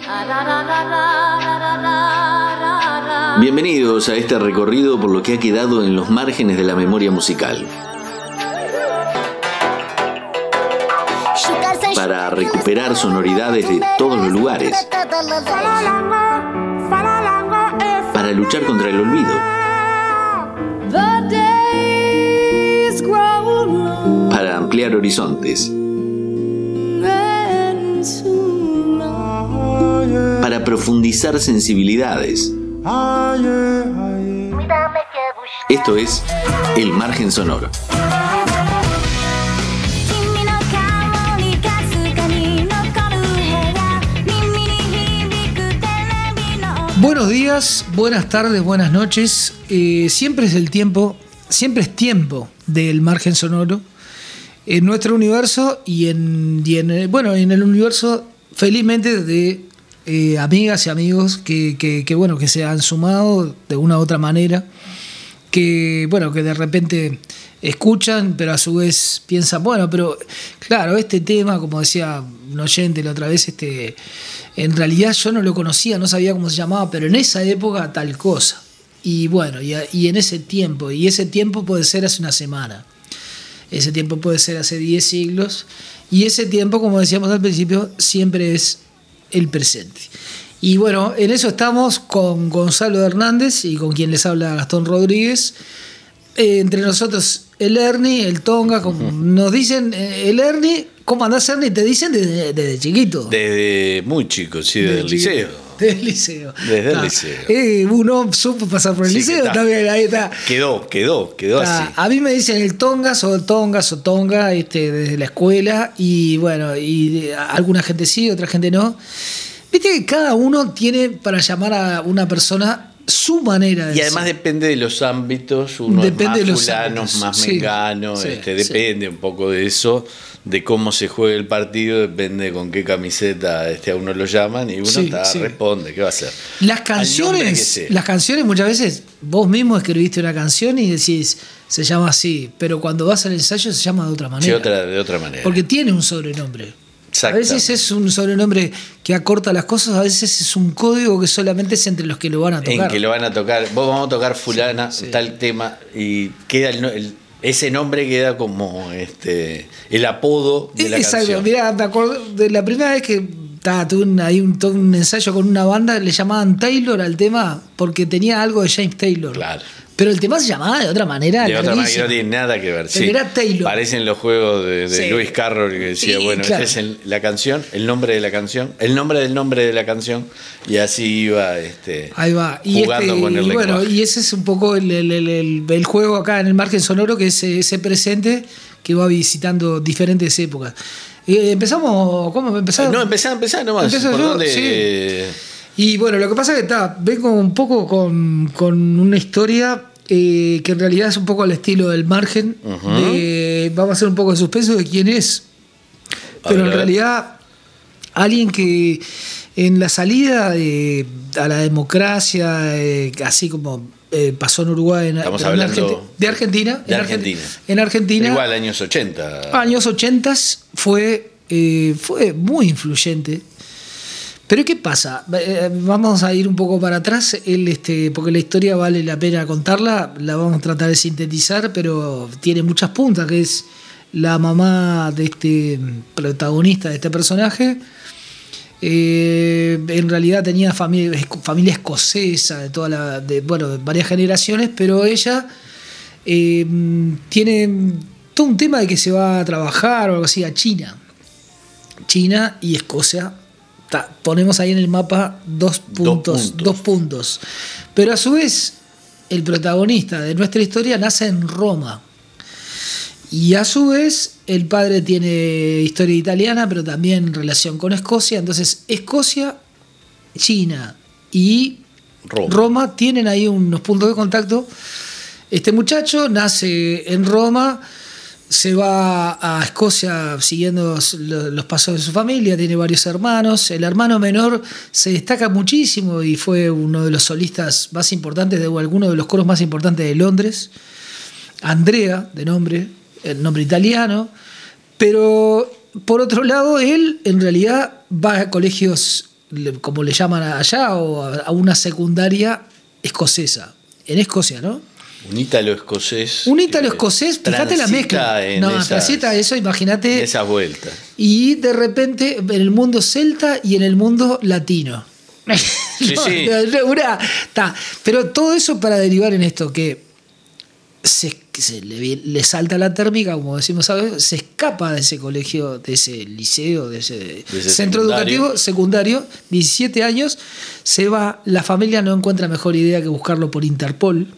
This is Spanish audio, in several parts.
Bienvenidos a este recorrido por lo que ha quedado en los márgenes de la memoria musical. Para recuperar sonoridades de todos los lugares. Para luchar contra el olvido. Para ampliar horizontes. Para profundizar sensibilidades. Esto es El Margen Sonoro. Buenos días, buenas tardes, buenas noches. Siempre es tiempo del Margen Sonoro en nuestro universo y en el universo, felizmente, de amigas y amigos que se han sumado de una u otra manera, que de repente escuchan, pero a su vez piensan, pero claro, este tema, como decía un oyente la otra vez, en realidad yo no lo conocía, no sabía cómo se llamaba, pero en esa época tal cosa. Y en ese tiempo, y ese tiempo puede ser hace una semana, ese tiempo puede ser hace 10 siglos, y ese tiempo, como decíamos al principio, siempre es el presente. Y bueno, en eso estamos con Gonzalo Hernández y con quien les habla Gastón Rodríguez. Entre nosotros el Ernie, el Tonga, como nos dicen, el Ernie, ¿cómo andás, Ernie? Te dicen desde chiquito. Desde muy chico, sí, desde el liceo. Desde el liceo. Desde el liceo. Uno supo pasar por el liceo también, ahí está. Quedó así. A mí me dicen el Tongas o Tonga, desde la escuela, y alguna gente sí, otra gente no. Viste que cada uno tiene para llamar a una persona su manera de y además ser. Depende de los ámbitos, uno depende es más fulano, más mengano, depende un poco de eso, de cómo se juega el partido, depende con qué camiseta a uno lo llaman y uno responde, ¿qué va a hacer? Las canciones muchas veces vos mismo escribiste una canción y decís, se llama así, pero cuando vas al ensayo se llama de otra manera. Sí, de otra manera. Porque tiene un sobrenombre. A veces es un sobrenombre que acorta las cosas, a veces es un código que solamente es entre los que lo van a tocar. En que lo van a tocar, vos vamos a tocar fulana, tal tema, y queda ese nombre queda como el apodo de la canción. Exacto, mirá, me acuerdo de la primera vez que tuve ahí un ensayo con una banda, le llamaban Taylor al tema porque tenía algo de James Taylor. Claro. Pero el tema se llamaba de otra manera. De otra manera, no tiene nada que ver. Sí. Era Taylor. Parecen los juegos de Lewis Carroll que decía, claro. Esta es la canción, el nombre de la canción, el nombre del nombre de la canción, y así iba ahí va. Jugando con el lenguaje. Y ese es un poco el juego acá en el Margen Sonoro, que es ese presente que va visitando diferentes épocas. ¿Empezamos? ¿Cómo empezamos? No, empezá nomás. ¿Por dónde? Y lo que pasa es que vengo un poco con una historia que en realidad es un poco al estilo del Margen. Vamos a hacer un poco de suspenso de quién es. Pero en realidad, alguien que en la salida a la democracia, así como pasó en Uruguay, estamos hablando de Argentina. En Argentina. Igual años 80. Años 80 fue muy influyente. Pero ¿qué pasa? Vamos a ir un poco para atrás, porque la historia vale la pena contarla, la vamos a tratar de sintetizar, pero tiene muchas puntas, que es la mamá de este protagonista, de este personaje. En realidad tenía familia escocesa, de varias generaciones, pero ella tiene todo un tema de que se va a trabajar o algo así a China y Escocia. Ponemos ahí en el mapa dos puntos. Pero a su vez, el protagonista de nuestra historia nace en Roma. Y a su vez, el padre tiene historia italiana, pero también relación con Escocia. Entonces, Escocia, China y Roma tienen ahí unos puntos de contacto. Este muchacho nace en Roma, se va a Escocia siguiendo los pasos de su familia, tiene varios hermanos. El hermano menor se destaca muchísimo y fue uno de los solistas más importantes, o alguno de los coros más importantes de Londres. Andrea, de nombre, el nombre italiano. Pero por otro lado, él en realidad va a colegios como le llaman allá, o a una secundaria escocesa. En Escocia, ¿no? Un ítalo escocés. Un ítalo escocés, fíjate la mezcla. Transita eso, imagínate. Esas vueltas. Y de repente en el mundo celta y en el mundo latino. Sí, sí. Pero todo eso para derivar en esto, que le salta la térmica, como decimos, ¿sabes? Se escapa de ese colegio, de ese liceo, de ese centro educativo secundario, 17 años, se va, la familia no encuentra mejor idea que buscarlo por Interpol.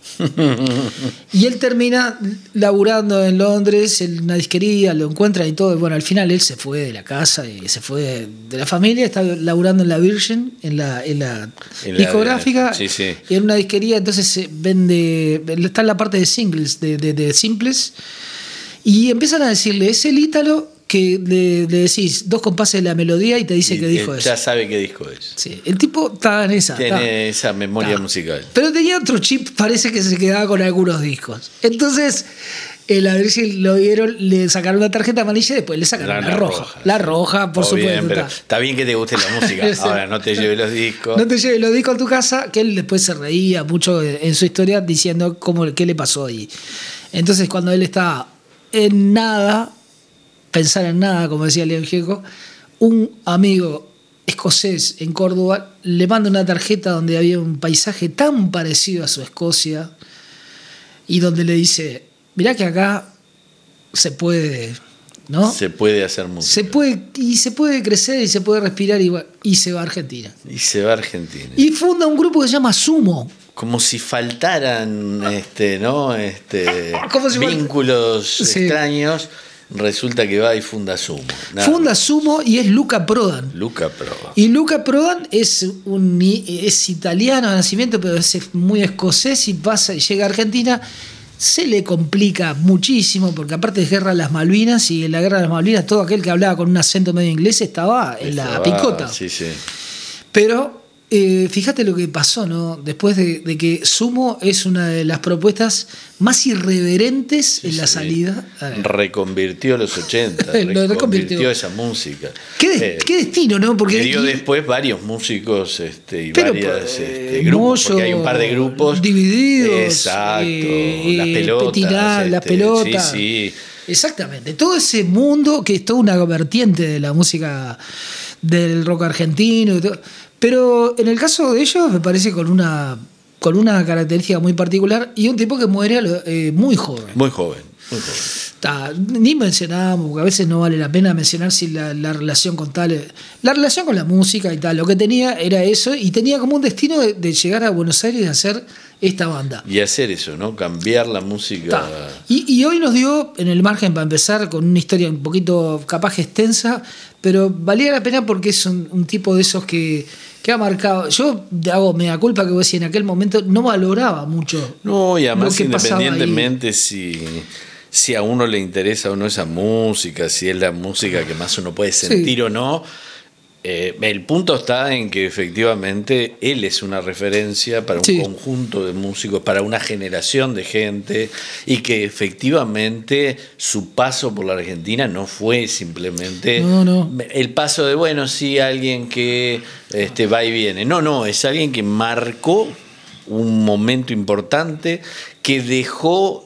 Y él termina laburando en Londres en una disquería, lo encuentran y todo. Bueno, al final él se fue de la casa y se fue de la familia, está laburando en la Virgin, en la discográfica, sí. Y en una disquería. Entonces se vende, está en la parte de singles, de simples, y empiezan a decirle, es el ítalo que le decís 2 compases de la melodía y te dice qué disco es. Ya sabe qué disco es. Sí, el tipo estaba en esa. Tiene esa memoria musical. Pero tenía otro chip, parece que se quedaba con algunos discos. Entonces, a ver si lo vieron, le sacaron una tarjeta amarilla y después le sacaron la roja. La roja, por supuesto. Bien, pero está bien que te guste la música. Ahora, no te lleves los discos. No te lleves los discos a tu casa, que él después se reía mucho en su historia diciendo qué le pasó ahí. Entonces, cuando él estaba en nada, pensar en nada, como decía León Gieco, un amigo escocés en Córdoba le manda una tarjeta donde había un paisaje tan parecido a su Escocia y donde le dice, mirá que acá se puede, ¿no? Se puede hacer música. Se puede crecer y se puede respirar y se va a Argentina. Y funda un grupo que se llama Sumo. Como si faltaran vínculos extraños. Resulta que va y funda Sumo. Funda Sumo y es Luca Prodan. Y Luca Prodan es italiano de nacimiento, pero es muy escocés y llega a Argentina. Se le complica muchísimo, porque aparte de Guerra de las Malvinas, y en la Guerra de las Malvinas todo aquel que hablaba con un acento medio inglés estaba en la picota. Sí. Pero fíjate lo que pasó, ¿no? Después de que Sumo es una de las propuestas más irreverentes en la salida. Reconvirtió los 80, reconvirtió esa música. ¿Qué destino, ¿no? Porque dio después varios músicos y varios grupos, porque hay un par de grupos divididos. Exacto, las pelotas. Petiná, las pelotas. Sí. Exactamente. Todo ese mundo que es toda una vertiente de la música del rock argentino y todo. Pero en el caso de ellos me parece con una característica muy particular y un tipo que muere muy joven. Muy joven. Ni mencionábamos, porque a veces no vale la pena mencionar si la relación con la relación con la música y tal. Lo que tenía era eso y tenía como un destino de llegar a Buenos Aires y hacer esta banda. Y hacer eso, ¿no? Cambiar la música. Y hoy nos dio, en el margen para empezar, con una historia un poquito capaz extensa, pero valía la pena porque es un tipo de esos que ha marcado. Yo hago mea culpa que vos decís, en aquel momento no valoraba mucho. No, y además independientemente si a uno le interesa o no esa música, si es la música que más uno puede sentir o no, el punto está en que efectivamente él es una referencia para un conjunto de músicos, para una generación de gente, y que efectivamente su paso por la Argentina no fue simplemente el paso de, alguien que va y viene. No, es alguien que marcó un momento importante, que dejó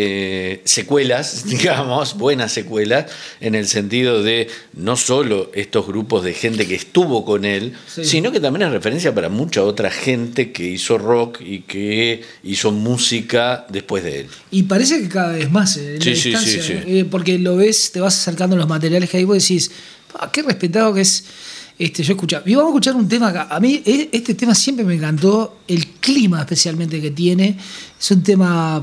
secuelas, digamos, buenas secuelas, en el sentido de no solo estos grupos de gente que estuvo con él, sino que también es referencia para mucha otra gente que hizo rock y que hizo música después de él. Y parece que cada vez más en la distancia, porque lo ves, te vas acercando a los materiales que hay, vos decís, qué respetado que es. Yo escuchaba. Y vamos a escuchar un tema acá. A mí este tema siempre me encantó, el clima especialmente que tiene. Es un tema,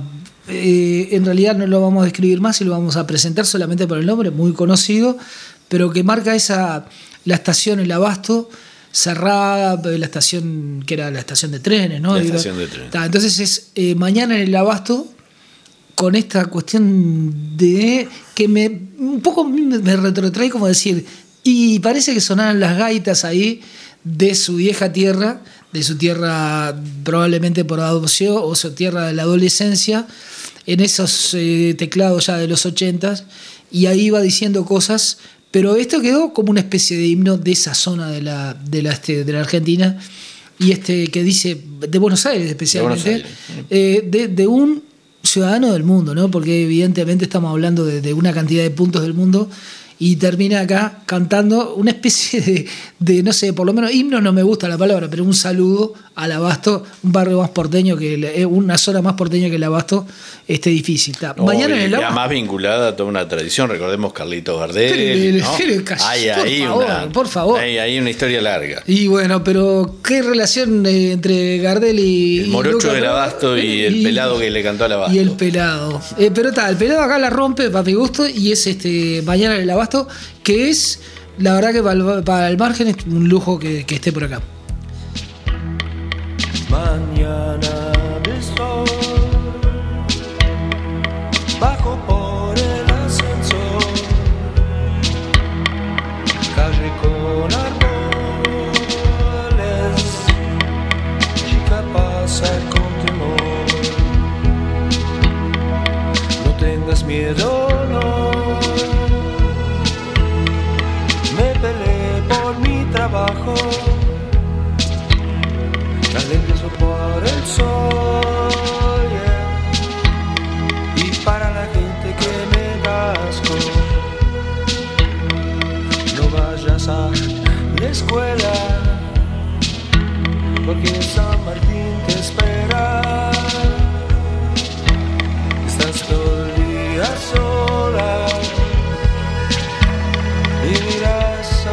en realidad no lo vamos a describir más y lo vamos a presentar solamente por el nombre, muy conocido, pero que marca la estación El Abasto, cerrada, la estación que era la estación de trenes, ¿no? La estación de trenes. Entonces es mañana en El Abasto, con esta cuestión de que un poco me retrotrae, como decir, y parece que sonaran las gaitas ahí de su vieja tierra, de su tierra probablemente por adopción o su tierra de la adolescencia, en esos teclados ya de los 80s, y ahí va diciendo cosas, Pero esto quedó como una especie de himno de esa zona de la Argentina, y que dice, de Buenos Aires especialmente, de un ciudadano del mundo, ¿no? Porque evidentemente estamos hablando de una cantidad de puntos del mundo, y termina acá cantando una especie de no sé, por lo menos himno no me gusta la palabra, pero un saludo al Abasto, un barrio más porteño, una zona más porteña que el Abasto, difícil. Mañana en el Abasto, más vinculada a toda una tradición, recordemos Carlitos Gardel, ¿no? Hay ahí por favor. Hay una historia larga. Y bueno, pero qué relación entre Gardel y el morocho del Abasto y el pelado que le cantó al Abasto. Y el pelado. Pero el pelado acá la rompe para mi gusto, y es Mañana en el Abasto, que es, la verdad que para el margen es un lujo que esté por acá. Mañana de sol, bajo por el ascensor, calle con árboles, chica pasa con temor, no tengas miedo, no. Trabajo, talentoso por el sol, yeah. Y para la gente que me casco, no vayas a la escuela, porque San Martín te espera. Estás todo el día sola y miras a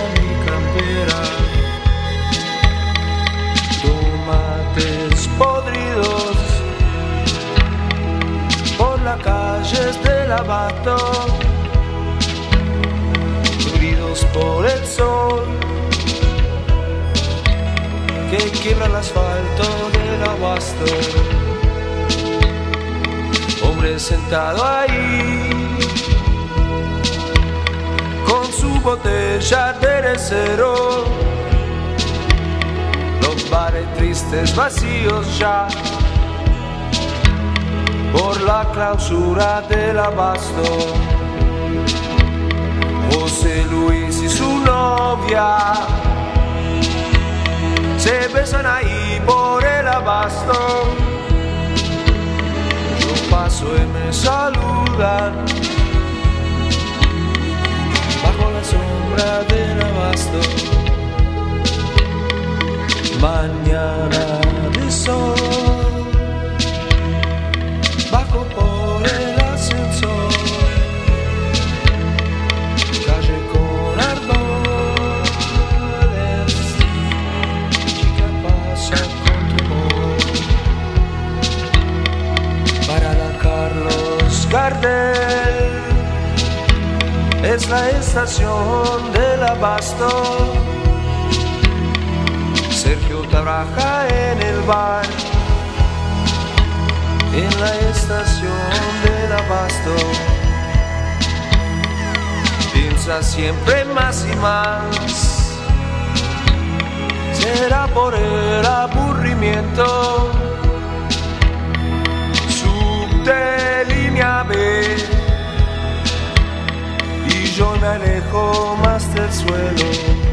podridos por las calles del Abasto, cubridos por el sol que quiebra el asfalto del Abasto. Hombre sentado ahí con su botella de tercero, los bares tristes vacíos ya por la clausura del Abasto. José Luis y su novia se besan ahí por el Abasto. Yo paso y me saludan bajo la sombra del Abasto. Mañana de sol, bajo por el ascensor, calle con árboles, chica pasa con temor. Para la Carlos Gardel es la estación del Abasto. Sergio trabaja en el bar, en la estación del Abasto. Piensa siempre más y más, será por el aburrimiento. Subte línea B y yo me alejo más del suelo.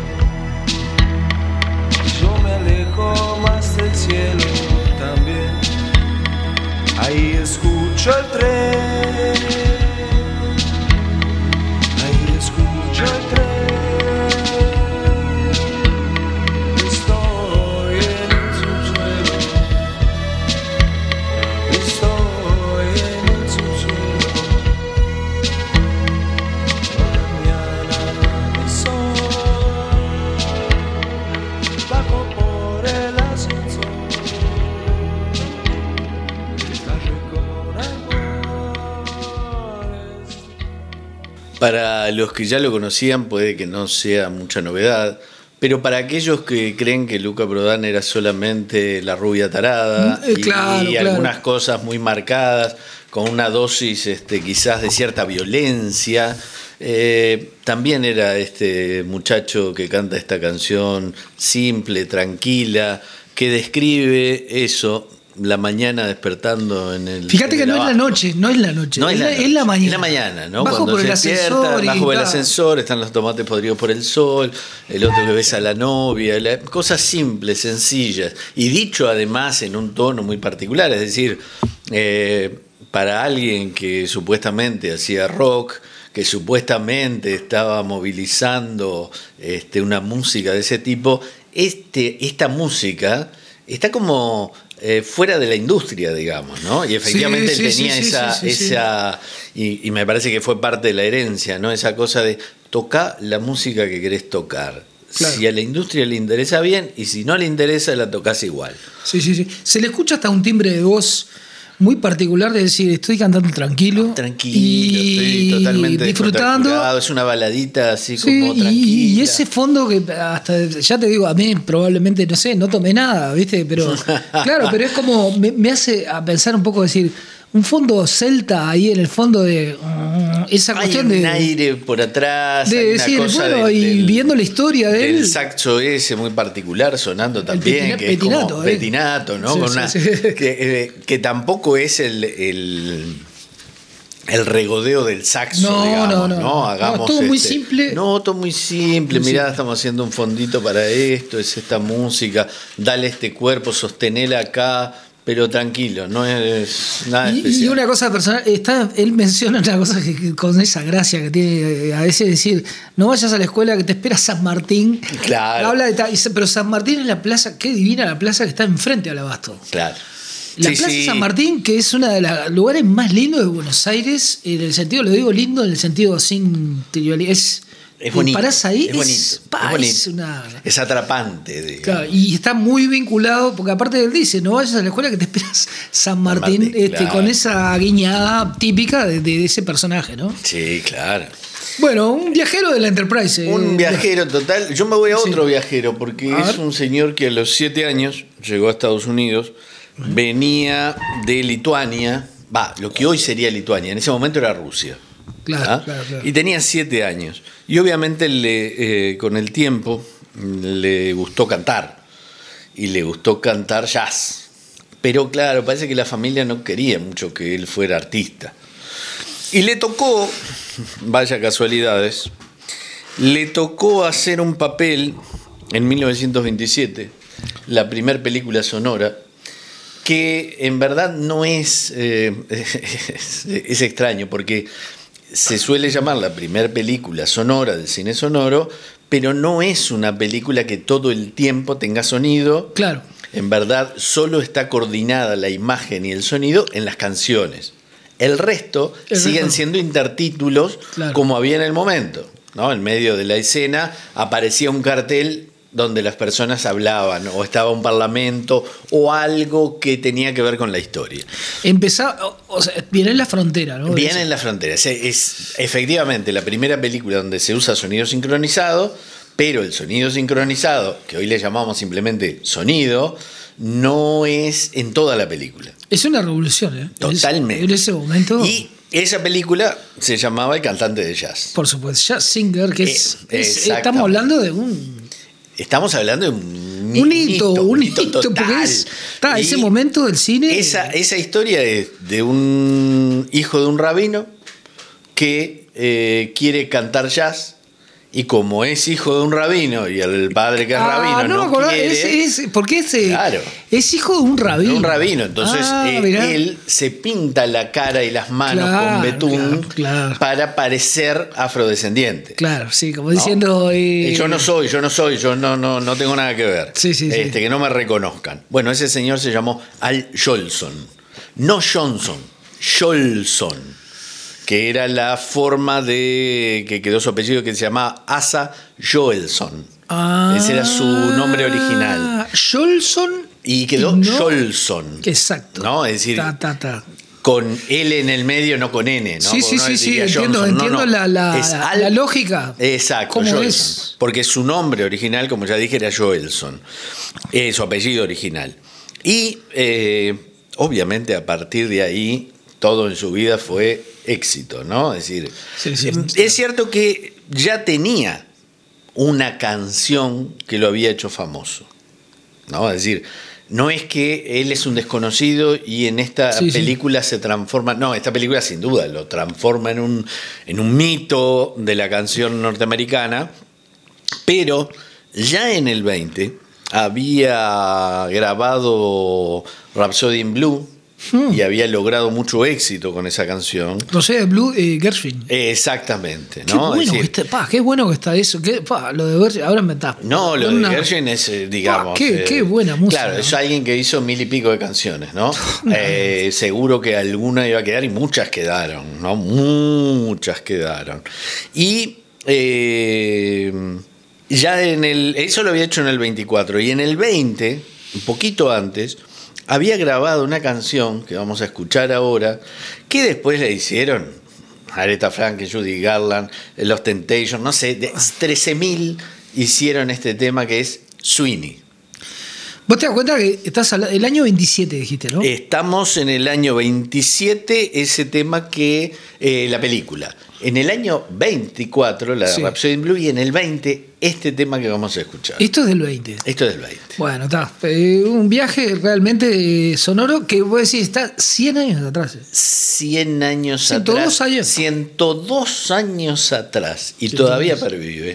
Yo me alejo más del cielo también. Ahí escucho el tren, ahí escucho el tren. Estoy en el subsuelo, estoy en el subsuelo. Mañana de sol, bajo por el ascensor, calle con árboles. Para los que ya lo conocían puede que no sea mucha novedad, pero para aquellos que creen que Luca Prodan era solamente la rubia tarada y algunas cosas muy marcadas, con una dosis quizás de cierta violencia, también era este muchacho que canta esta canción simple, tranquila, que describe eso, la mañana despertando en el... Fíjate que no es la noche, no es la noche, no es la mañana. Es la mañana, ¿no? Bajo Cuando por el despierta, ascensor. Bajo el ascensor, están los tomates podridos por el sol, el otro que besa a la novia, cosas simples, sencillas. Y dicho además en un tono muy particular, es decir, para alguien que supuestamente hacía rock, que supuestamente estaba movilizando una música de ese tipo, esta música está como fuera de la industria, digamos, ¿no? Y efectivamente él tenía esa y me parece que fue parte de la herencia, ¿no? Esa cosa de tocar la música que querés tocar. Claro. Si a la industria le interesa bien, y si no le interesa, la tocas igual. Sí. Se le escucha hasta un timbre de voz muy particular de decir, estoy cantando tranquilo. Estoy totalmente disfrutando. Es una baladita así como tranquila. Y ese fondo que hasta, ya te digo, a mí probablemente, no sé, no tomé nada, ¿viste? Pero claro, pero es como, me hace a pensar un poco, decir, un fondo celta ahí en el fondo de esa cuestión hay un de aire por atrás, de hay una decir, cosa bueno, y viendo la historia de él, el saxo ese muy particular sonando también, que petinato, es como petinato, ¿no? Con una que tampoco es el regodeo del saxo, digamos, ¿no? Hagamos todo muy simple. No, todo muy simple. Mirá, estamos haciendo un fondito para esto, es esta música, dale este cuerpo, sostenela acá. Pero tranquilo, no es nada especial. Y una cosa personal, él menciona una cosa que con esa gracia que tiene a veces decir, no vayas a la escuela que te espera San Martín. Claro. Habla pero San Martín es la plaza, qué divina la plaza que está enfrente al Abasto. Claro. La Plaza San Martín, que es uno de los lugares más lindos de Buenos Aires, en el sentido, lo digo lindo, en el sentido sin trivialidad. Es bonito. Parás ahí, es es atrapante. Digamos. Claro, y está muy vinculado, porque aparte él dice, no vayas a la escuela que te esperas San Martín, claro. Con esa guiñada típica de ese personaje, ¿no? Sí, claro. Bueno, un viajero de la Enterprise. Un viajero total. Yo me voy a otro viajero, porque es un señor que a los 7 años llegó a Estados Unidos, venía de Lituania, lo que hoy sería Lituania, en ese momento era Rusia. Claro. Y tenía 7 años. Y obviamente con el tiempo le gustó cantar. Y le gustó cantar jazz. Pero claro, parece que la familia no quería mucho que él fuera artista. Y le tocó, vaya casualidades, le tocó hacer un papel en 1927, la primera película sonora, que en verdad no es extraño, porque se suele llamar la primera película sonora del cine sonoro, pero no es una película que todo el tiempo tenga sonido. Claro. En verdad, solo está coordinada la imagen y el sonido en las canciones. El resto siguen siendo intertítulos, claro, como había en el momento, ¿no? En medio de la escena aparecía un cartel donde las personas hablaban, o estaba un parlamento, o algo que tenía que ver con la historia. Viene en la frontera, ¿no? Viene en la frontera. Es efectivamente la primera película donde se usa sonido sincronizado, pero el sonido sincronizado, que hoy le llamamos simplemente sonido, no es en toda la película. Es una revolución, ¿eh? Totalmente. En ese momento. Y esa película se llamaba El cantante de jazz. Por supuesto, Jazz Singer, que estamos hablando de un... Estamos hablando de un hito total. Porque ese momento del cine. Esa historia es de un hijo de un rabino que quiere cantar jazz, y como es hijo de un rabino y el padre que es rabino no quiere... porque claro, es hijo de un rabino. De un rabino, entonces él se pinta la cara y las manos con betún para parecer afrodescendiente. Claro, sí, como diciendo... Yo no tengo nada que ver. Sí. Que no me reconozcan. Bueno, ese señor se llamó Al Jolson. No Johnson, Jolson, que era la forma de que quedó su apellido, que se llamaba Asa Joelson. Ese era su nombre original. Jolson. Y quedó Jolson. Exacto. ¿No? Es decir, con L en el medio, no con N, ¿no? Sí. Entiendo la lógica. Exacto, ¿Cómo Jolson. es? Porque su nombre original, como ya dije, era Joelson. Su apellido original. Y obviamente a partir de ahí, todo en su vida fue éxito, ¿no? Es decir, es cierto que ya tenía una canción que lo había hecho famoso. ¿no? Es decir, no es que él es un desconocido y en esta película se transforma. No, esta película sin duda lo transforma en un mito de la canción norteamericana, pero ya en el 20 había grabado Rhapsody in Blue y había logrado mucho éxito con esa canción. Rhapsody in Blue, Gershwin. Exactamente, ¿no? Qué bueno que está eso. Lo de Gershwin, ahora me está. No, lo de Gershwin es, digamos. Qué buena música. Claro, es alguien que hizo 1000 y pico de canciones, ¿no? Seguro que alguna iba a quedar y muchas quedaron, ¿no? Muchas quedaron. Y ya eso lo había hecho en el 24 y en el 20, un poquito antes, había grabado una canción que vamos a escuchar ahora, que después le hicieron Aretha Franklin, Judy Garland, Los Temptations, no sé, 13.000 hicieron este tema que es Sweeney. ¿Vos te das cuenta que estás el año 27, dijiste, no? Estamos en el año 27, ese tema que la película. En el año 24, la de Rhapsody in Blue, y en el 20, este tema que vamos a escuchar. Esto es del 20. Esto es del 20. Bueno, está. Un viaje realmente sonoro que vos decís, está 100 años atrás. 100 años 102 atrás. años. 102 años atrás. Y todavía pervive.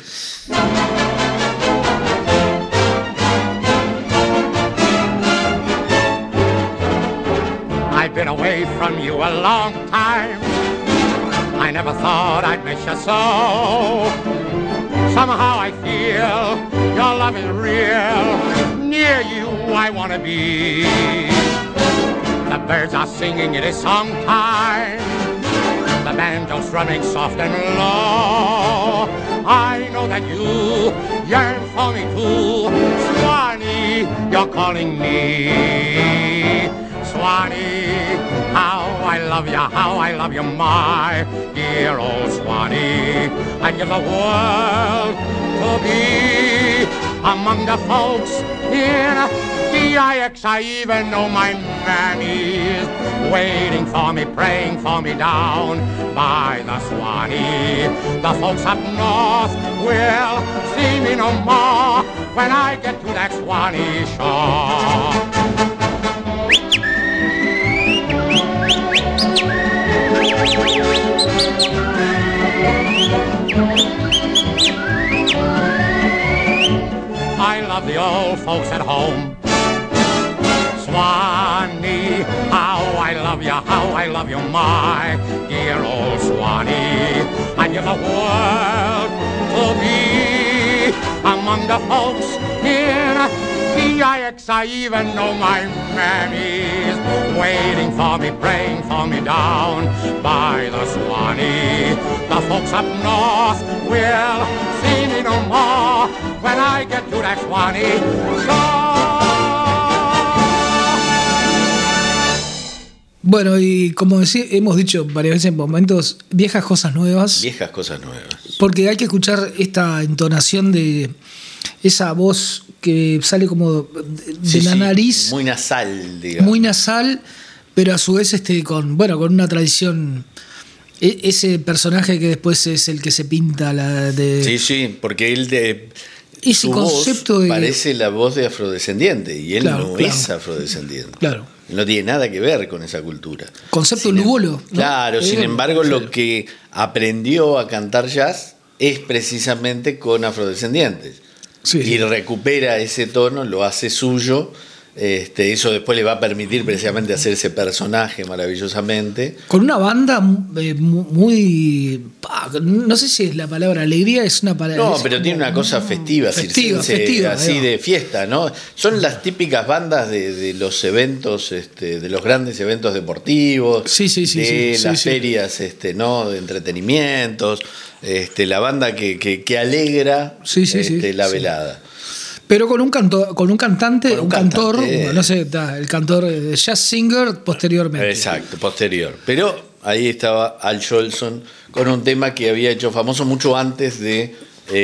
I've been away from you a long time. I never thought I'd miss you so. Somehow I feel your love is real. Near you I want to be. The birds are singing, it is song time. The banjo's strumming soft and low. I know that you yearn for me too. Swanee, you're calling me. Swanee, how I love you, my dear old Swanee. I'd give the world to be among the folks in DIX. I even know my mammy's waiting for me, praying for me down by the Swanee. The folks up north will see me no more when I get to that Swanee shore. I love the old folks at home. Swanee, how I love you, my dear old Swanee. I give the world to be among the folks in DIX. I even know my mammy's waiting for me, praying for me down by the Swanee. The folks up north will see me no more when I get to that Swanee shore. Bueno, y como hemos dicho varias veces en momentos, viejas cosas nuevas. Viejas cosas nuevas. Porque hay que escuchar esta entonación de esa voz que sale como de la nariz. Muy nasal, digamos. Muy nasal, pero a su vez con una tradición. Ese personaje que después es el que se pinta Sí, porque él ese su concepto voz parece la voz de afrodescendiente y él no es afrodescendiente. Claro. No tiene nada que ver con esa cultura. Concepto lugolo, ¿no? Claro, sin embargo, lo que aprendió a cantar jazz es precisamente con afrodescendientes. Sí. Y recupera ese tono, lo hace suyo. Eso después le va a permitir precisamente hacer ese personaje maravillosamente. Con una banda muy no sé si es la palabra alegría, es una palabra. No, pero tiene una cosa festiva, festiva así de fiesta, ¿no? Son las típicas bandas de los eventos, de los grandes eventos deportivos, de las ferias, ¿no? De entretenimientos, la banda que alegra la velada. Pero con un cantor, no sé, el cantor de jazz singer posteriormente. Exacto, posterior. Pero ahí estaba Al Jolson con un tema que había hecho famoso mucho antes de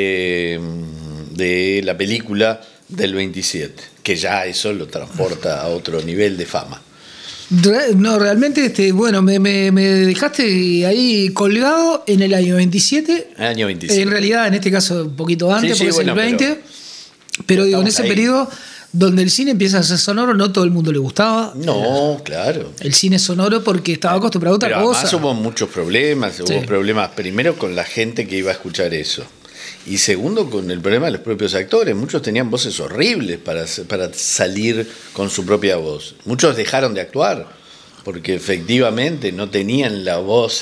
la película del 27, que ya eso lo transporta a otro nivel de fama. No, realmente, me dejaste ahí colgado en el año 27. El año 27. En realidad, en este caso, un poquito antes, porque es el 20. Pero digo, en ese periodo donde el cine empieza a ser sonoro, no todo el mundo le gustaba. No, claro. El cine sonoro porque estaba acostumbrado a otra cosa. Además hubo muchos problemas, hubo problemas primero con la gente que iba a escuchar eso. Y segundo, con el problema de los propios actores. Muchos tenían voces horribles para salir con su propia voz. Muchos dejaron de actuar porque efectivamente no tenían la voz,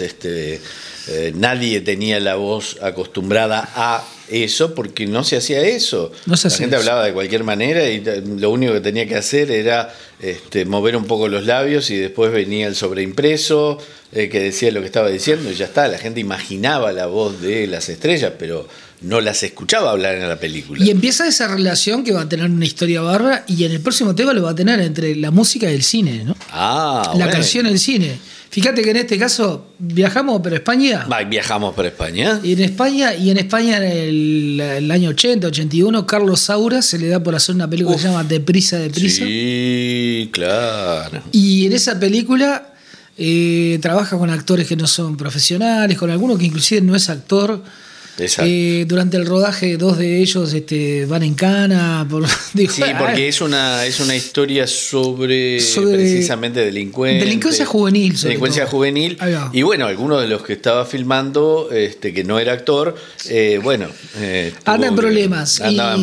nadie tenía la voz acostumbrada a eso porque no se hacía eso. La gente hablaba de cualquier manera y lo único que tenía que hacer era mover un poco los labios y después venía el sobreimpreso que decía lo que estaba diciendo y ya está. La gente imaginaba la voz de las estrellas, pero no las escuchaba hablar en la película. Y empieza esa relación que va a tener una historia bárbara y en el próximo tema lo va a tener entre la música y el cine, ¿no? La canción y el cine. Fíjate que en este caso viajamos por España. Viajamos por España. Y en España en el año 80, 81, Carlos Saura se le da por hacer una película que se llama Deprisa, Deprisa. Sí, claro. Y en esa película trabaja con actores que no son profesionales, con alguno que inclusive no es actor. Durante el rodaje 2 de ellos van en cana porque es una historia sobre precisamente delincuencia juvenil y bueno, alguno de los que estaba filmando que no era actor andaba en problemas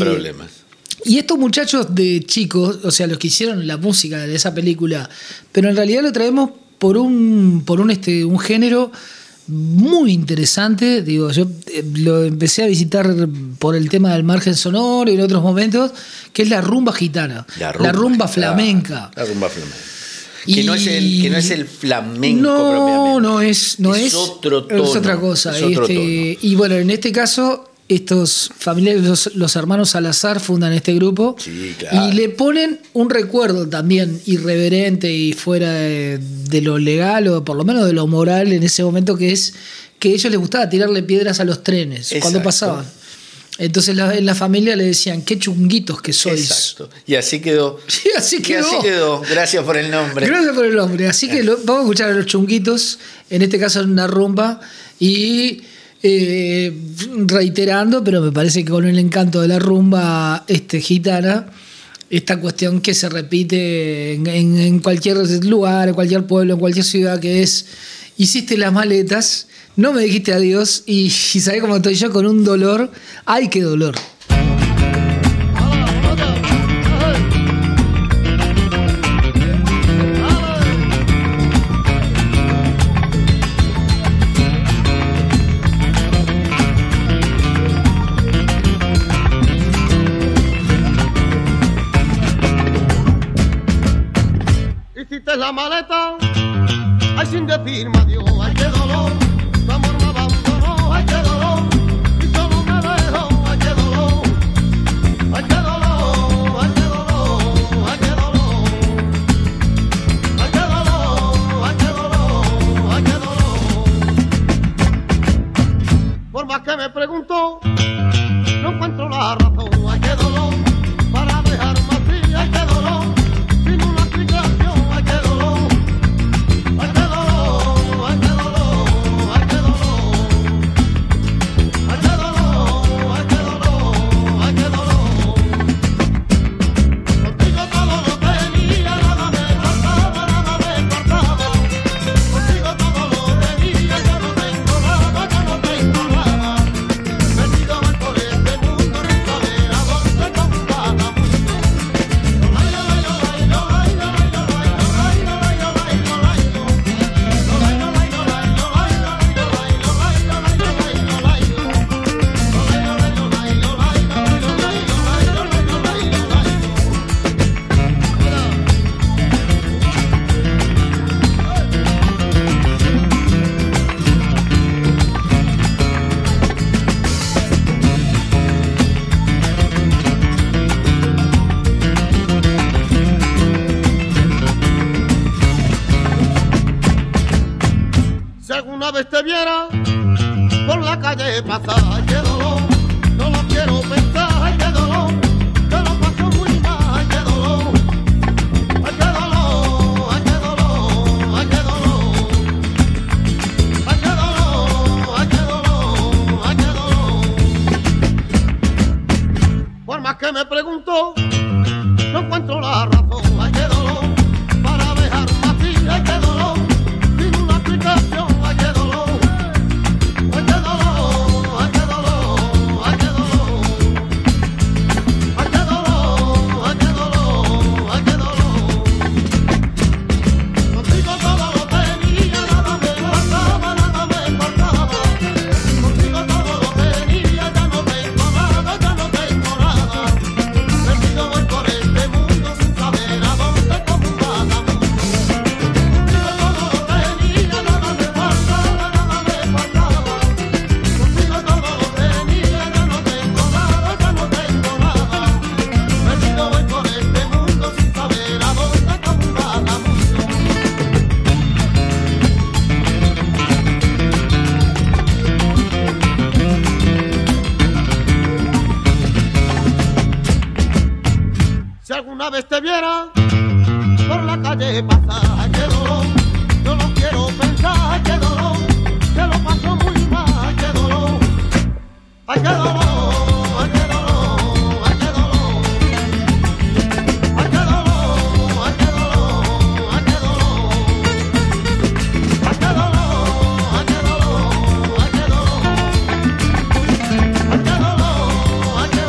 y estos muchachos de chicos, o sea, los que hicieron la música de esa película, pero en realidad lo traemos por un género muy interesante. Digo, yo lo empecé a visitar por el tema del margen sonoro y en otros momentos, que es la rumba gitana, la rumba flamenca. La rumba flamenca. Que no es el flamenco propiamente. No es otro tono. Es otra cosa. Es otro tono. Y bueno, en este caso, estos familiares, los hermanos Salazar, fundan este grupo. Sí, claro. Y le ponen un recuerdo también irreverente y fuera de lo legal o por lo menos de lo moral en ese momento, que es que a ellos les gustaba tirarle piedras a los trenes. Exacto. Cuando pasaban. Entonces en la familia le decían, qué chunguitos que sois. Exacto. Y así quedó. Y así quedó. Gracias por el nombre. Gracias por el nombre. Así que vamos a escuchar a los chunguitos, en este caso en una rumba, y reiterando, pero me parece que con el encanto de la rumba gitana, esta cuestión que se repite en cualquier lugar, en cualquier pueblo, en cualquier ciudad, que es: hiciste las maletas, no me dijiste adiós, y ¿sabés cómo estoy yo? Con un dolor. ¡Ay, qué dolor! La maleta, ay, sin decirme adiós, ay, qué dolor, tu amor me abandonó, ay, qué dolor, y solo me dejó, ay, qué dolor, ay, qué dolor, ay, qué dolor, ay, qué dolor, ay, qué dolor, ay, qué dolor, ay, qué dolor. Por más que me preguntó, no encuentro la razón, ay, qué dolor, para dejarme así, ay, qué dolor. Te viera por la calle pasar, ay, qué dolor, no lo quiero pensar, ay, qué dolor, que lo paso muy mal, ay, qué dolor, ay, qué dolor, ay, qué dolor, ay, qué dolor, ay, qué dolor, ay, qué dolor, ay, qué dolor. Por más que me preguntó, no encuentro la razón. Ay, qué dolor, para dejarme así. Ay, qué dolor, sin una explicación. Ay, qué dolor, ay, qué dolor, ay, qué dolor, ay, qué dolor, ay, qué dolor, ay, qué dolor, ay, qué dolor. Contigo todo lo tenía, nada me faltaba, nada me faltaba. Contigo todo lo tenía, ya no tengo nada, ya no tengo nada. Perdido voy por este mundo sin saber a dónde como un vagabundo. Contigo todo lo tenía, nada me faltaba, nada me faltaba. Contigo todo lo tenía, ya no tengo nada, ya no tengo nada. Perdido voy por este mundo sin saber a dónde como un vagabundo. Si alguna vez te viera por la calle pasar, ay, qué dolor, yo no quiero pensar, ay, qué dolor, que lo paso muy mal, ay, qué dolor, ay, qué dolor, ay, qué dolor, ay, qué dolor, ay, qué dolor, ay, qué dolor, ay, qué dolor, ay, qué dolor, ay, qué dolor, ay, qué dolor, ay, qué dolor, ay, qué dolor, ay, qué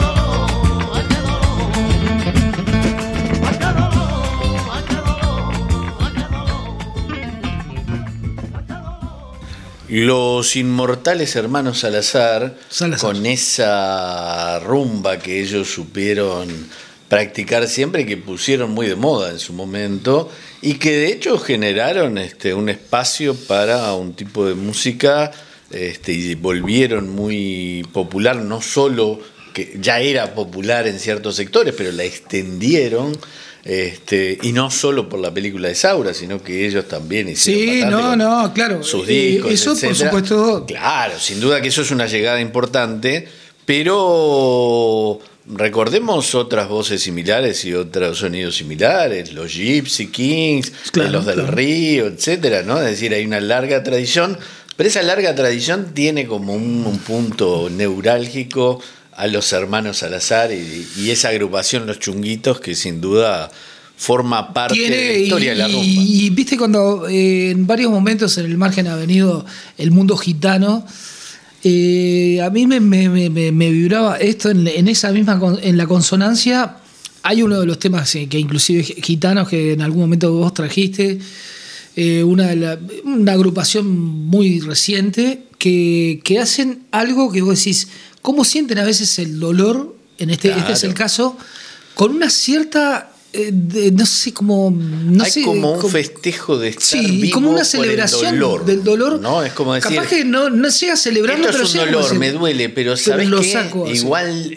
Los inmortales hermanos Salazar, con esa rumba que ellos supieron practicar siempre y que pusieron muy de moda en su momento y que de hecho generaron un espacio para un tipo de música y volvieron muy popular, no solo que ya era popular en ciertos sectores, pero la extendieron. Y no solo por la película de Saura, sino que ellos también hicieron claro. sus discos, eso etcétera. Por supuesto. Claro, sin duda que eso es una llegada importante, pero recordemos otras voces similares y otros sonidos similares, los Gypsy Kings, los del Río, etcétera, ¿no? Es decir, hay una larga tradición, pero esa larga tradición tiene como un punto neurálgico a los hermanos Salazar y esa agrupación Los Chunguitos que sin duda forma parte de la historia de la rumba. Y viste cuando en varios momentos en el margen ha venido el mundo gitano, a mí me vibraba esto en esa misma, en la consonancia. Hay uno de los temas que inclusive gitanos que en algún momento vos trajiste, una agrupación muy reciente que hacen algo que vos decís, ¿cómo sienten a veces el dolor? Este es el caso, con una cierta, no sé, como... Hay como un festejo de estar vivo, y como una celebración del dolor. ¿No? Es como decir, capaz que no llega a celebrarlo, esto pero es un dolor, me duele, pero ¿sabes qué? Igual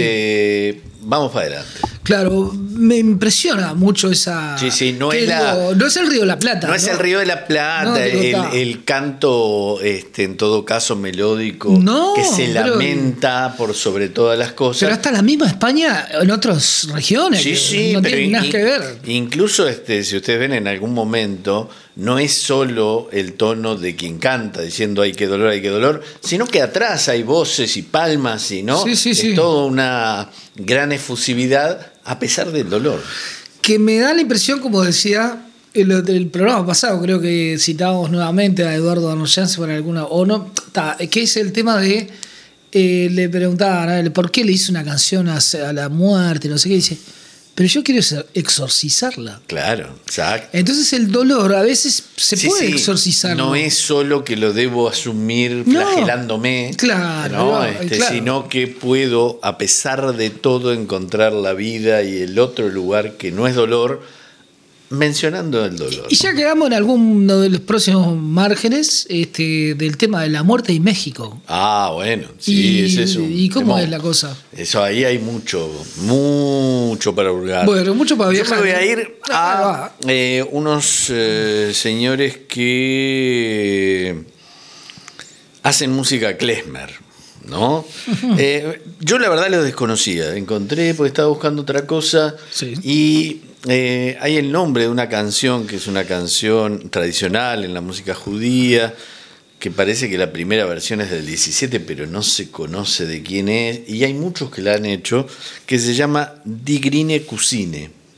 vamos para adelante. Claro, me impresiona mucho esa... Sí, no es el Río de la Plata. No es el Río de la Plata, el canto, en todo caso, melódico, que se lamenta por sobre todas las cosas. Pero hasta la misma España, en otras regiones, no tiene nada que ver. Incluso, si ustedes ven en algún momento, no es solo el tono de quien canta diciendo hay que dolor, sino que atrás hay voces y palmas, es toda una gran efusividad a pesar del dolor. Que me da la impresión, como decía el programa pasado, creo que citábamos nuevamente a Eduardo Arnoyanz por alguna, o no, que es el tema de, le preguntaban por qué le hizo una canción a la muerte, no sé qué, dice, pero yo quiero exorcizarla. Claro, exacto. Entonces el dolor a veces se puede exorcizar. No es solo que lo debo asumir flagelándome, claro. Sino que puedo, a pesar de todo, encontrar la vida y el otro lugar que no es dolor, mencionando el dolor. Y ya quedamos en alguno de los próximos márgenes del tema de la muerte y México. Ah, bueno, sí, es eso. ¿Y cómo es la cosa? Eso, ahí hay mucho para hurgar. Bueno, mucho para viajar. Yo me voy a ir a unos señores que hacen música klezmer, ¿no? Yo la verdad lo desconocía. Encontré porque estaba buscando otra cosa y... hay el nombre de una canción que es una canción tradicional en la música judía, que parece que la primera versión es del 17, pero no se conoce de quién es, y hay muchos que la han hecho, que se llama Die Grine Cousine,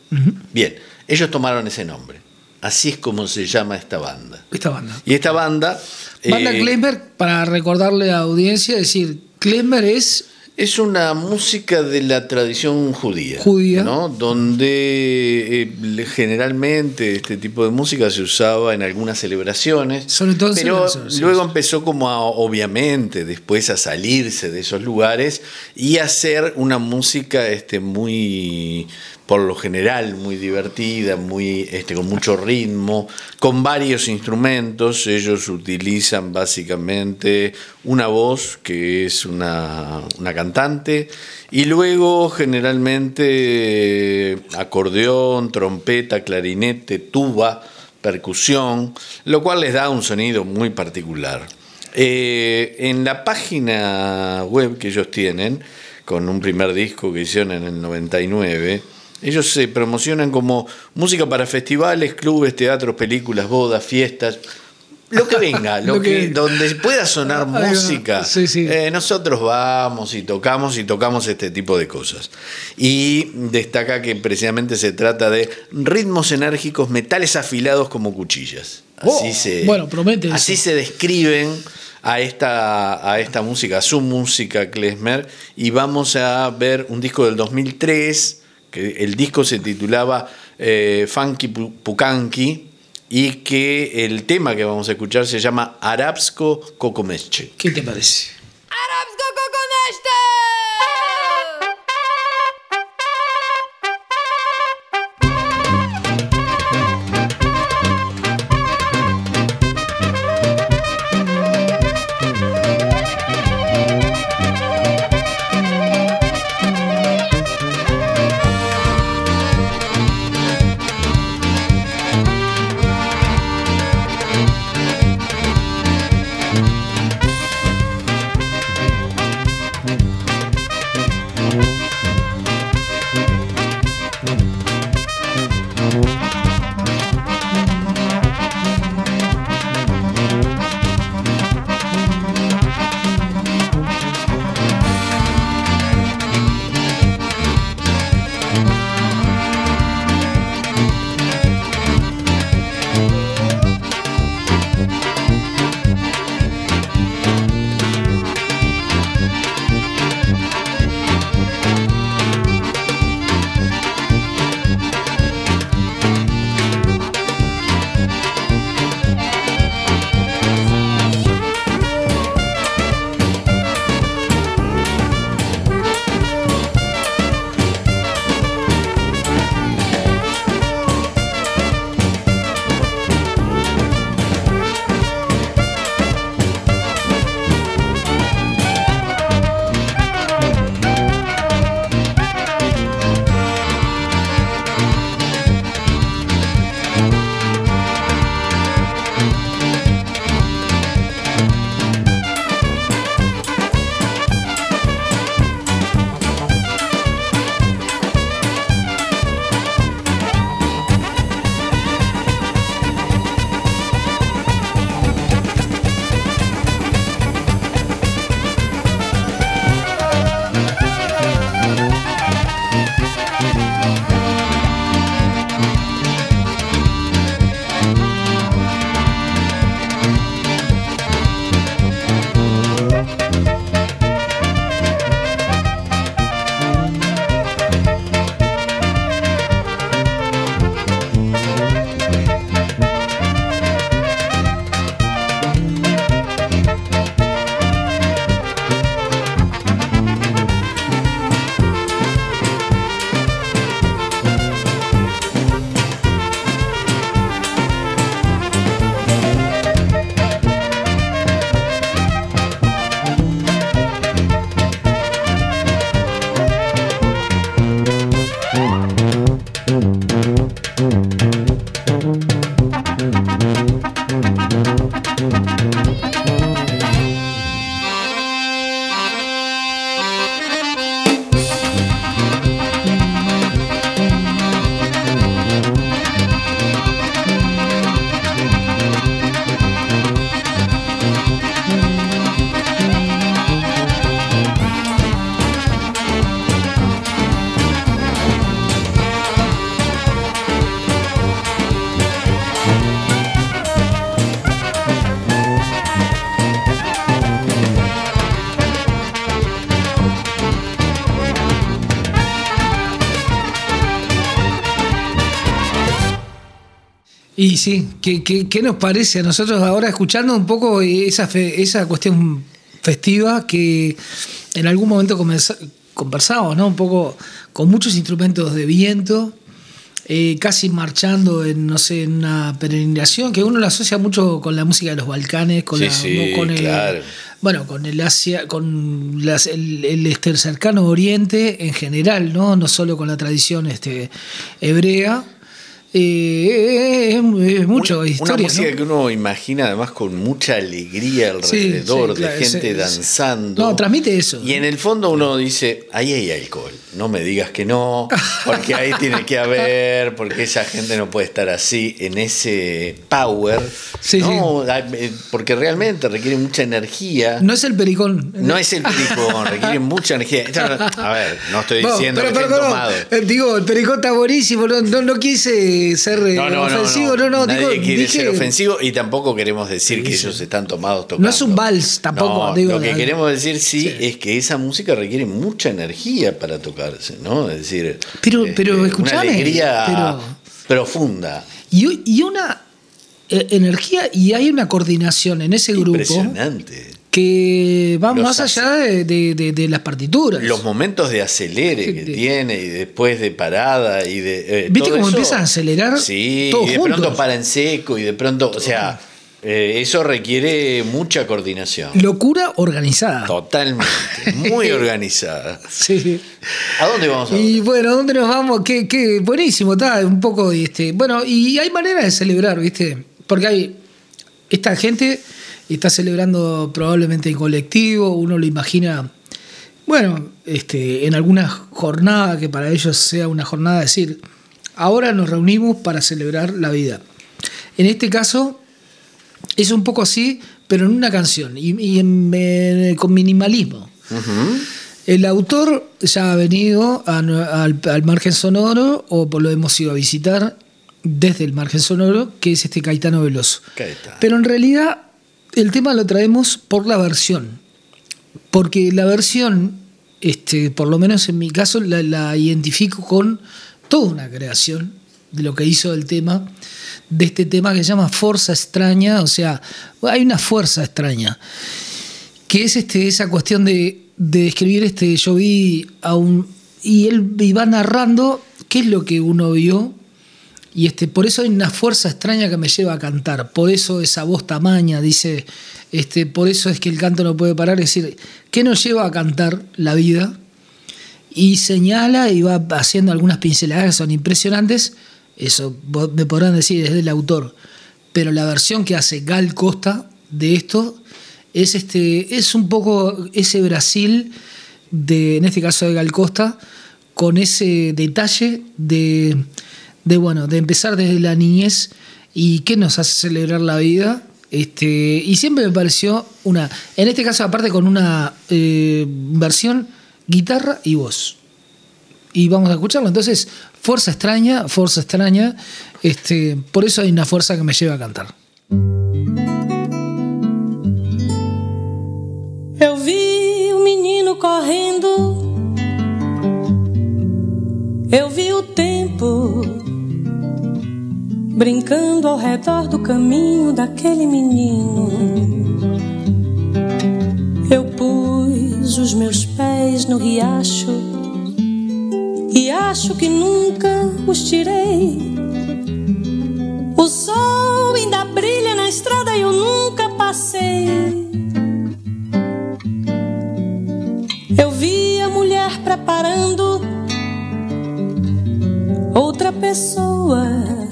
Bien, ellos tomaron ese nombre. Así es como se llama esta banda. Y esta banda... Banda Klezmer, para recordarle a la audiencia, decir, Klezmer es una música de la tradición judía, ¿no? Donde generalmente este tipo de música se usaba en algunas celebraciones, pero luego empezó como obviamente después a salirse de esos lugares y a hacer una música muy, por lo general, muy divertida, muy con mucho ritmo, con varios instrumentos. Ellos utilizan básicamente una voz, que es una cantante, y luego generalmente acordeón, trompeta, clarinete, tuba, percusión, lo cual les da un sonido muy particular. En la página web que ellos tienen, con un primer disco que hicieron en el 99, ellos se promocionan como música para festivales, clubes, teatros, películas, bodas, fiestas, lo que venga, donde pueda sonar música. Sí. Nosotros vamos y tocamos este tipo de cosas. Y destaca que precisamente se trata de ritmos enérgicos, metales afilados como cuchillas. Promete así eso. Se describen a esta música, a su música Klezmer, y vamos a ver un disco del 2003, que el disco se titulaba Funky Pukanki, y que el tema que vamos a escuchar se llama Arabsko Kokomeche. ¿Qué te parece? Arabsko Kokomeche. Y sí, ¿qué nos parece a nosotros ahora escuchando un poco esa cuestión festiva que en algún momento conversamos, ¿no? Un poco con muchos instrumentos de viento, casi marchando en una peregrinación que uno lo asocia mucho con la música de los Balcanes, con claro. Con el Asia, con el cercano Oriente en general, no solo con la tradición hebrea. Es mucho historia. Una música, ¿no? que uno imagina además con mucha alegría alrededor, claro, de gente danzando. No, transmite eso. Y en el fondo uno dice, ahí hay alcohol, no me digas que no, porque ahí tiene que haber, porque esa gente no puede estar así, en ese power, ¿no? Porque realmente requiere mucha energía. No es el pericón. No es el pericón, requiere mucha energía. A ver, no estoy diciendo que estén tomados. Digo, el pericón está buenísimo, no quise ser ofensivo, nadie quiere ser ofensivo y tampoco queremos decir que ellos están tomados tocando. No es un vals tampoco. Lo que queremos decir es que esa música requiere mucha energía para tocarse, ¿no? Es decir, pero escuchame, una alegría profunda. Y una energía, y hay una coordinación en ese grupo. Impresionante. Que va más allá de las partituras. Los momentos de acelere que tiene, y después de parada, y de. ¿Viste cómo empiezan a acelerar? Sí, todos y de juntos. pronto para en seco, y de pronto. O sea, eso requiere mucha coordinación. Locura organizada. Totalmente. Muy organizada. Sí. ¿A dónde vamos ahora? Y bueno, ¿a dónde nos vamos? Qué buenísimo, está un poco. Bueno, y hay maneras de celebrar, ¿viste? Porque hay. Esta gente está celebrando probablemente en colectivo, uno lo imagina, bueno, en alguna jornada que para ellos sea una jornada, decir, ahora nos reunimos para celebrar la vida. En este caso es un poco así, pero en una canción con minimalismo. Uh-huh. El autor ya ha venido al Margen Sonoro, o lo hemos ido a visitar desde el Margen Sonoro, que es Caetano Veloso. Pero en realidad el tema lo traemos por la versión, porque la versión, por lo menos en mi caso, la identifico con toda una creación de lo que hizo el tema, de este tema que se llama Forza Extraña. O sea, hay una fuerza extraña, que es esa cuestión de escribir. Yo vi y él iba narrando qué es lo que uno vio. Y por eso hay una fuerza extraña que me lleva a cantar. Por eso esa voz tamaña, dice, por eso es que el canto no puede parar. Es decir, ¿qué nos lleva a cantar la vida? Y señala y va haciendo algunas pinceladas que son impresionantes. Eso me podrán decir, es del autor. Pero la versión que hace Gal Costa de esto es un poco ese Brasil, en este caso de Gal Costa, con ese detalle de empezar desde la niñez y qué nos hace celebrar la vida. Y siempre me pareció en este caso aparte con una versión guitarra y voz. Y vamos a escucharlo. Entonces, Forza Extraña. Por eso hay una fuerza que me lleva a cantar. Eu vi um menino correndo, eu vi o tempo brincando ao redor do caminho daquele menino. Eu pus os meus pés no riacho e acho que nunca os tirei. O sol ainda brilha na estrada e eu nunca passei. Eu vi a mulher preparando outra pessoa.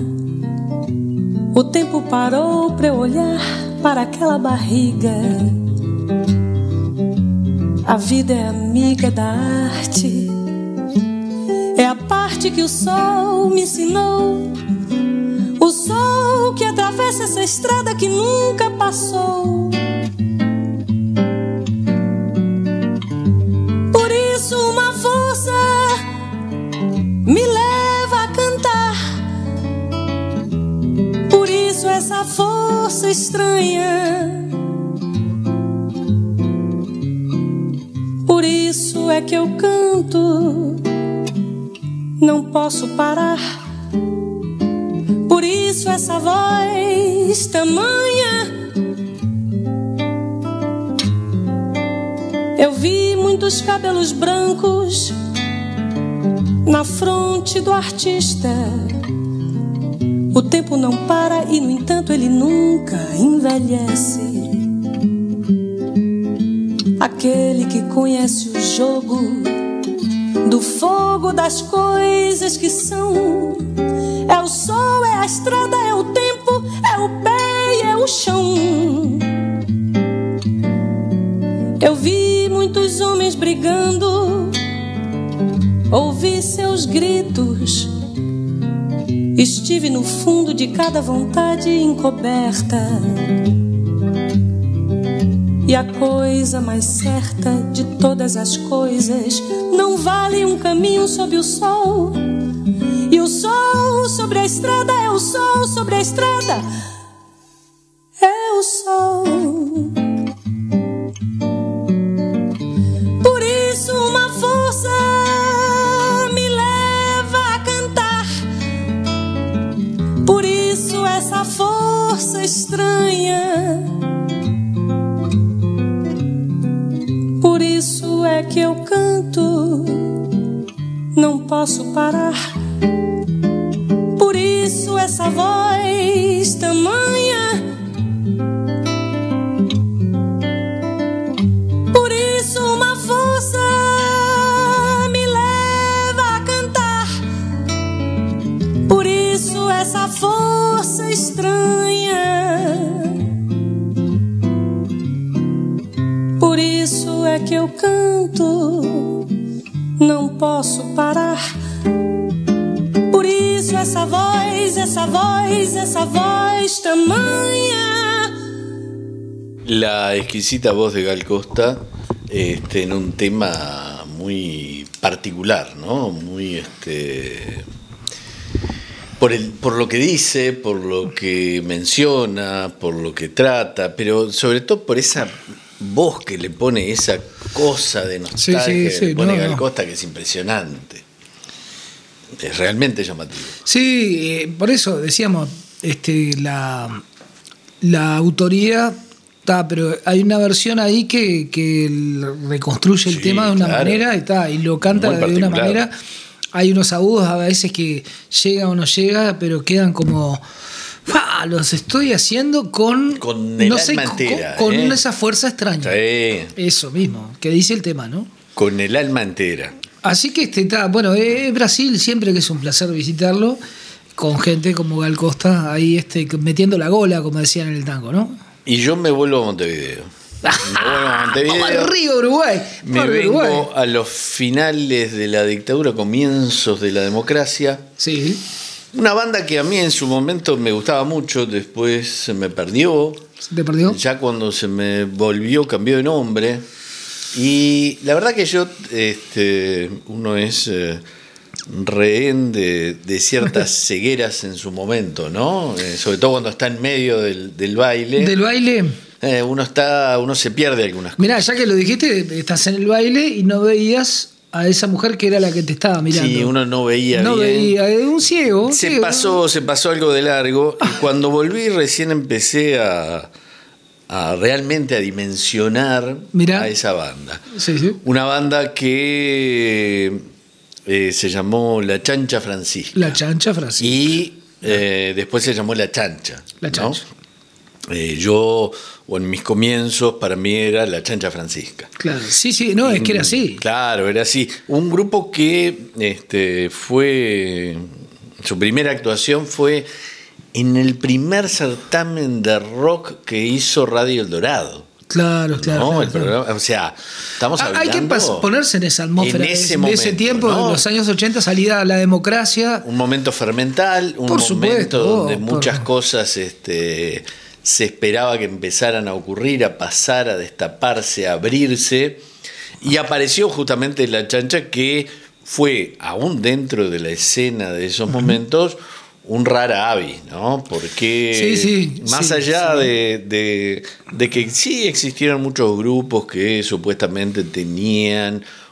O tempo parou pra eu olhar para aquela barriga. A vida é amiga da arte, é a parte que o sol me ensinou. O sol que atravessa essa estrada que nunca passou. Por isso uma força me leva a cantar. Por isso essa força estranha. Por isso é que eu canto, não posso parar. Por isso isso essa voz tamanha. Eu vi muitos cabelos brancos na fronte do artista. O tempo não para e, no entanto, ele nunca envelhece. Aquele que conhece o jogo do fogo das coisas que são. É o sol, é a estrada, é o tempo, é o pé e é o chão. Eu vi muitos homens brigando, ouvi seus gritos. Estive no fundo de cada vontade encoberta. E a coisa mais certa de todas as coisas não vale um caminho sob o sol. E o sol sobre a estrada é o sol sobre a estrada. É o sol. Por isso uma força me leva a cantar. Por isso essa força estranha. Por isso é que eu canto, não posso parar. Por isso essa voz tamanha. Por isso uma força me leva a cantar. Por isso essa força estranha. Por isso é que eu canto, não posso parar. Por isso essa voz, essa voz, essa voz tamanha. La exquisita voz de Gal Costa en un tema muy particular, ¿no? Muy por lo que dice, por lo que menciona, por lo que trata, pero sobre todo por esa voz que le pone, esa cosa de nostalgia que le pone Gal Costa, que es impresionante. Es realmente llamativo. Sí, por eso decíamos, la autoría está, pero hay una versión ahí que reconstruye el tema de una manera y lo canta de una manera. Hay unos agudos a veces que llega o no llega, pero quedan como... los estoy haciendo con el alma entera, con esa fuerza extraña. Sí. Eso mismo, que dice el tema, ¿no? Con el alma entera. Así que bueno, Brasil siempre que es un placer visitarlo, con gente como Gal Costa ahí metiendo la gola, como decían en el tango, ¿no? Y yo me vuelvo a Montevideo. Vamos al río Uruguay. Me vengo a los finales de la dictadura, comienzos de la democracia. Sí. Una banda que a mí en su momento me gustaba mucho, después se me perdió. ¿Se te perdió? Ya cuando se me volvió, cambió de nombre. Y la verdad que yo, uno es rehén de ciertas cegueras en su momento, ¿no? Sobre todo cuando está en medio del baile. ¿Del baile? Uno se pierde algunas cosas. Mirá, ya que lo dijiste, estás en el baile y no veías a esa mujer que era la que te estaba mirando. Sí, uno no veía bien. No veía, un ciego. Se pasó algo de largo. Y cuando volví recién empecé a realmente a dimensionar a esa banda. Sí, sí. Una banda que se llamó La Chancha Francisca. La Chancha Francisca. Y después se llamó La Chancha. La Chancha. ¿No? Yo, o en mis comienzos, para mí era La Chancha Francisca. Claro, sí, no, es que era así. Claro, era así. Un grupo que fue, su primera actuación fue en el primer certamen de rock que hizo Radio El Dorado. Claro. El programa, o sea, estamos hablando... Hay que ponerse en esa atmósfera. En ese momento, de ese tiempo, ¿no? En los años 80, salida la democracia. Un momento fermental, un momento donde muchas cosas se esperaba que empezaran a ocurrir, a pasar, a destaparse, a abrirse. Y apareció justamente La Chancha, que fue, aún dentro de la escena de esos momentos, un rara avis, ¿no? Porque más allá de que sí existieron muchos grupos que supuestamente tenían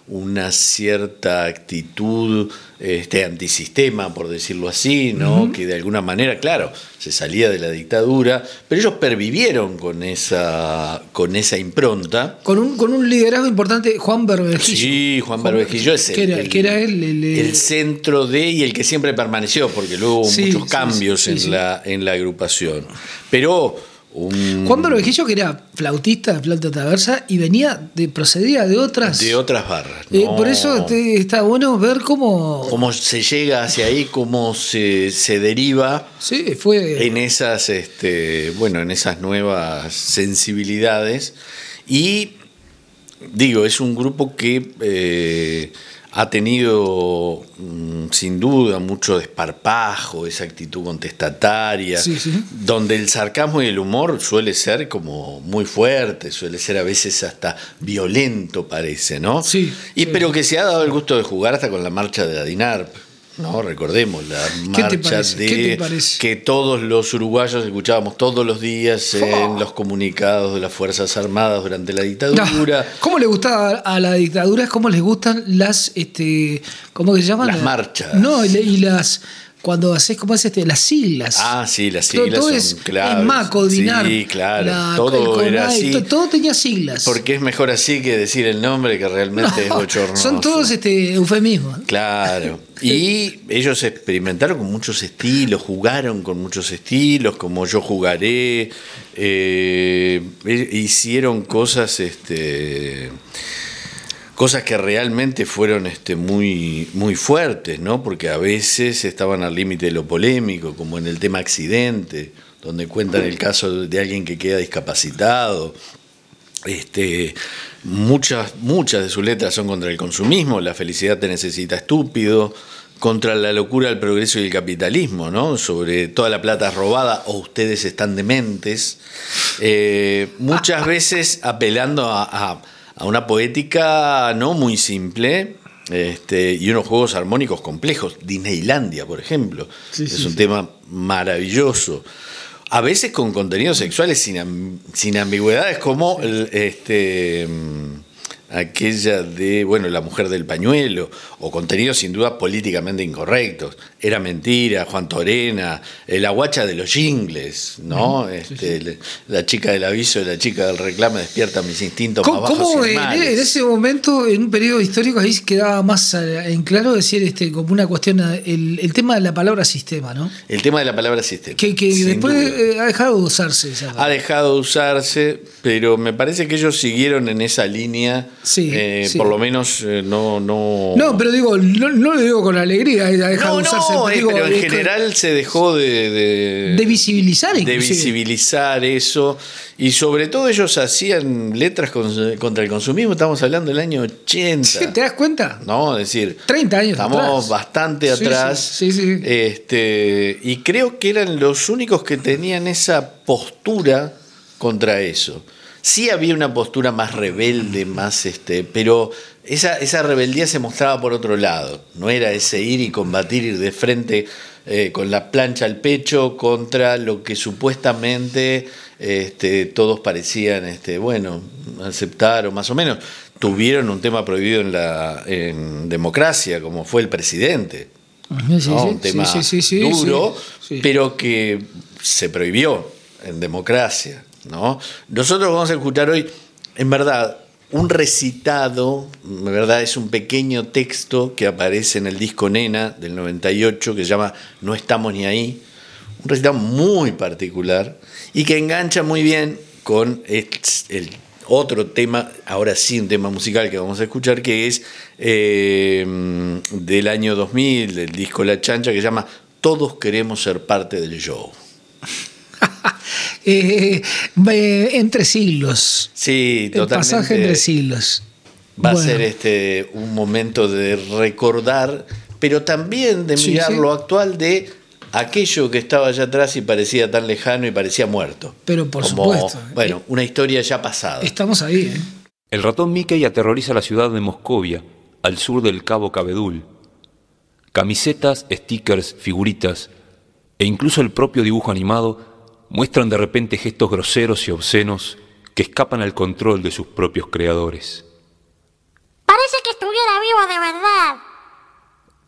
una cierta actitud antisistema, por decirlo así, ¿no? Que de alguna manera, claro, se salía de la dictadura, pero ellos pervivieron con esa impronta. Con un liderazgo importante, Juan Berbejillo. Sí, Juan Berbejillo es el centro y el que siempre permaneció, porque luego hubo muchos cambios en la agrupación. Pero Juan Berbejillo, que era flautista de flauta traversa y procedía de otras barras. Por eso está bueno ver cómo se llega hacia ahí, cómo se deriva en esas en esas nuevas sensibilidades. Y digo, es un grupo que ha tenido sin duda mucho desparpajo, esa actitud contestataria, donde el sarcasmo y el humor suele ser como muy fuerte, suele ser a veces hasta violento, parece, ¿no? Pero que se ha dado el gusto de jugar hasta con la marcha de la DINARP. No, recordemos la marcha que todos los uruguayos escuchábamos todos los días en los comunicados de las Fuerzas Armadas durante la dictadura. ¿Cómo le gustaba a la dictadura? ¿Cómo les gustan las ¿cómo se llaman? Las marchas. No, y las cuando haces las siglas. Sí, las siglas todo son claves. Es MACO, DINARP. Sí, claro. Todo era así. Todo tenía siglas. Porque es mejor así que decir el nombre, que realmente es bochornoso. Son todos eufemismos. Claro. Y ellos experimentaron con muchos estilos, jugaron con muchos estilos, como Yo Jugaré. Hicieron cosas que realmente fueron muy, muy fuertes, ¿no? Porque a veces estaban al límite de lo polémico, como en el tema Accidente, donde cuentan el caso de alguien que queda discapacitado. Muchas de sus letras son contra el consumismo, La felicidad te necesita estúpido, contra la locura, el progreso y el capitalismo, ¿no? Sobre toda la plata es robada o ustedes están dementes. Muchas veces apelando a una poética no muy simple y unos juegos armónicos complejos. Disneylandia, por ejemplo, es un tema maravilloso. A veces con contenidos sexuales sin ambigüedades, como aquella de, La mujer del pañuelo, o contenidos sin duda políticamente incorrectos. Era mentira, Juan Torena, La guacha de los jingles, ¿no? La chica del aviso y la chica del reclamo despierta mis instintos más bajos. ¿Cómo en ese momento, en un periodo histórico, ahí quedaba más en claro decir como una cuestión, el tema de la palabra sistema, ¿no? El tema de la palabra sistema. Que después ha dejado de usarse. Ha dejado de usarse, pero me parece que ellos siguieron en esa línea. Por lo menos no. No, pero digo, no lo digo con alegría, ha dejado de usarse. Pero en general se dejó de visibilizar, inclusive. De visibilizar eso. Y sobre todo ellos hacían letras contra el consumismo. Estamos hablando del año 80. ¿Sí? ¿Te das cuenta? No, es decir, 30 años estamos atrás. Bastante atrás. Sí. Y creo que eran los únicos que tenían esa postura contra eso. Sí había una postura más rebelde, más pero esa rebeldía se mostraba por otro lado. No era ese ir y combatir, ir de frente con la plancha al pecho contra lo que supuestamente todos parecían aceptar, o más o menos. Tuvieron un tema prohibido en democracia, como fue el presidente. Un tema duro, pero que se prohibió en democracia, ¿no? Nosotros vamos a escuchar hoy, en verdad, un recitado, en verdad es un pequeño texto que aparece en el disco Nena del 98, que se llama No estamos ni ahí, un recitado muy particular y que engancha muy bien con el otro tema, ahora sí un tema musical que vamos a escuchar, que es del año 2000, del disco La Chancha, que se llama Todos queremos ser parte del show. Entre siglos. Sí, totalmente. El pasaje entre siglos. Va a ser un momento de recordar, pero también de mirar lo actual de aquello que estaba allá atrás y parecía tan lejano y parecía muerto. Pero por supuesto. Una historia ya pasada. Estamos ahí, El ratón Mickey aterroriza la ciudad de Moscovia, al sur del Cabo Cabedul. Camisetas, stickers, figuritas e incluso el propio dibujo animado muestran de repente gestos groseros y obscenos que escapan al control de sus propios creadores. Parece que estuviera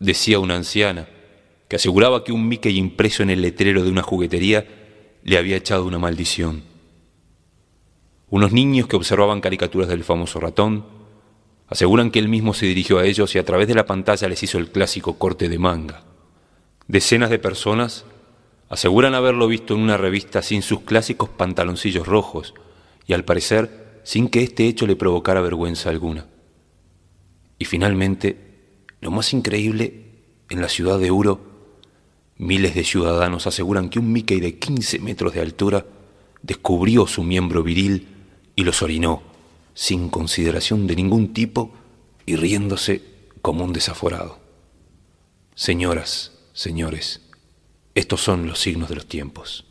decía una anciana, que aseguraba que un Mickey impreso en el letrero de una juguetería le había echado una maldición. Unos niños que observaban caricaturas del famoso ratón aseguran que él mismo se dirigió a ellos y a través de la pantalla les hizo el clásico corte de manga. Decenas de personas aseguran haberlo visto en una revista sin sus clásicos pantaloncillos rojos y al parecer sin que este hecho le provocara vergüenza alguna. Y finalmente, lo más increíble, en la ciudad de Uro, miles de ciudadanos aseguran que un Mickey de 15 metros de altura descubrió su miembro viril y los orinó, sin consideración de ningún tipo y riéndose como un desaforado. Señoras, señores, estos son los signos de los tiempos.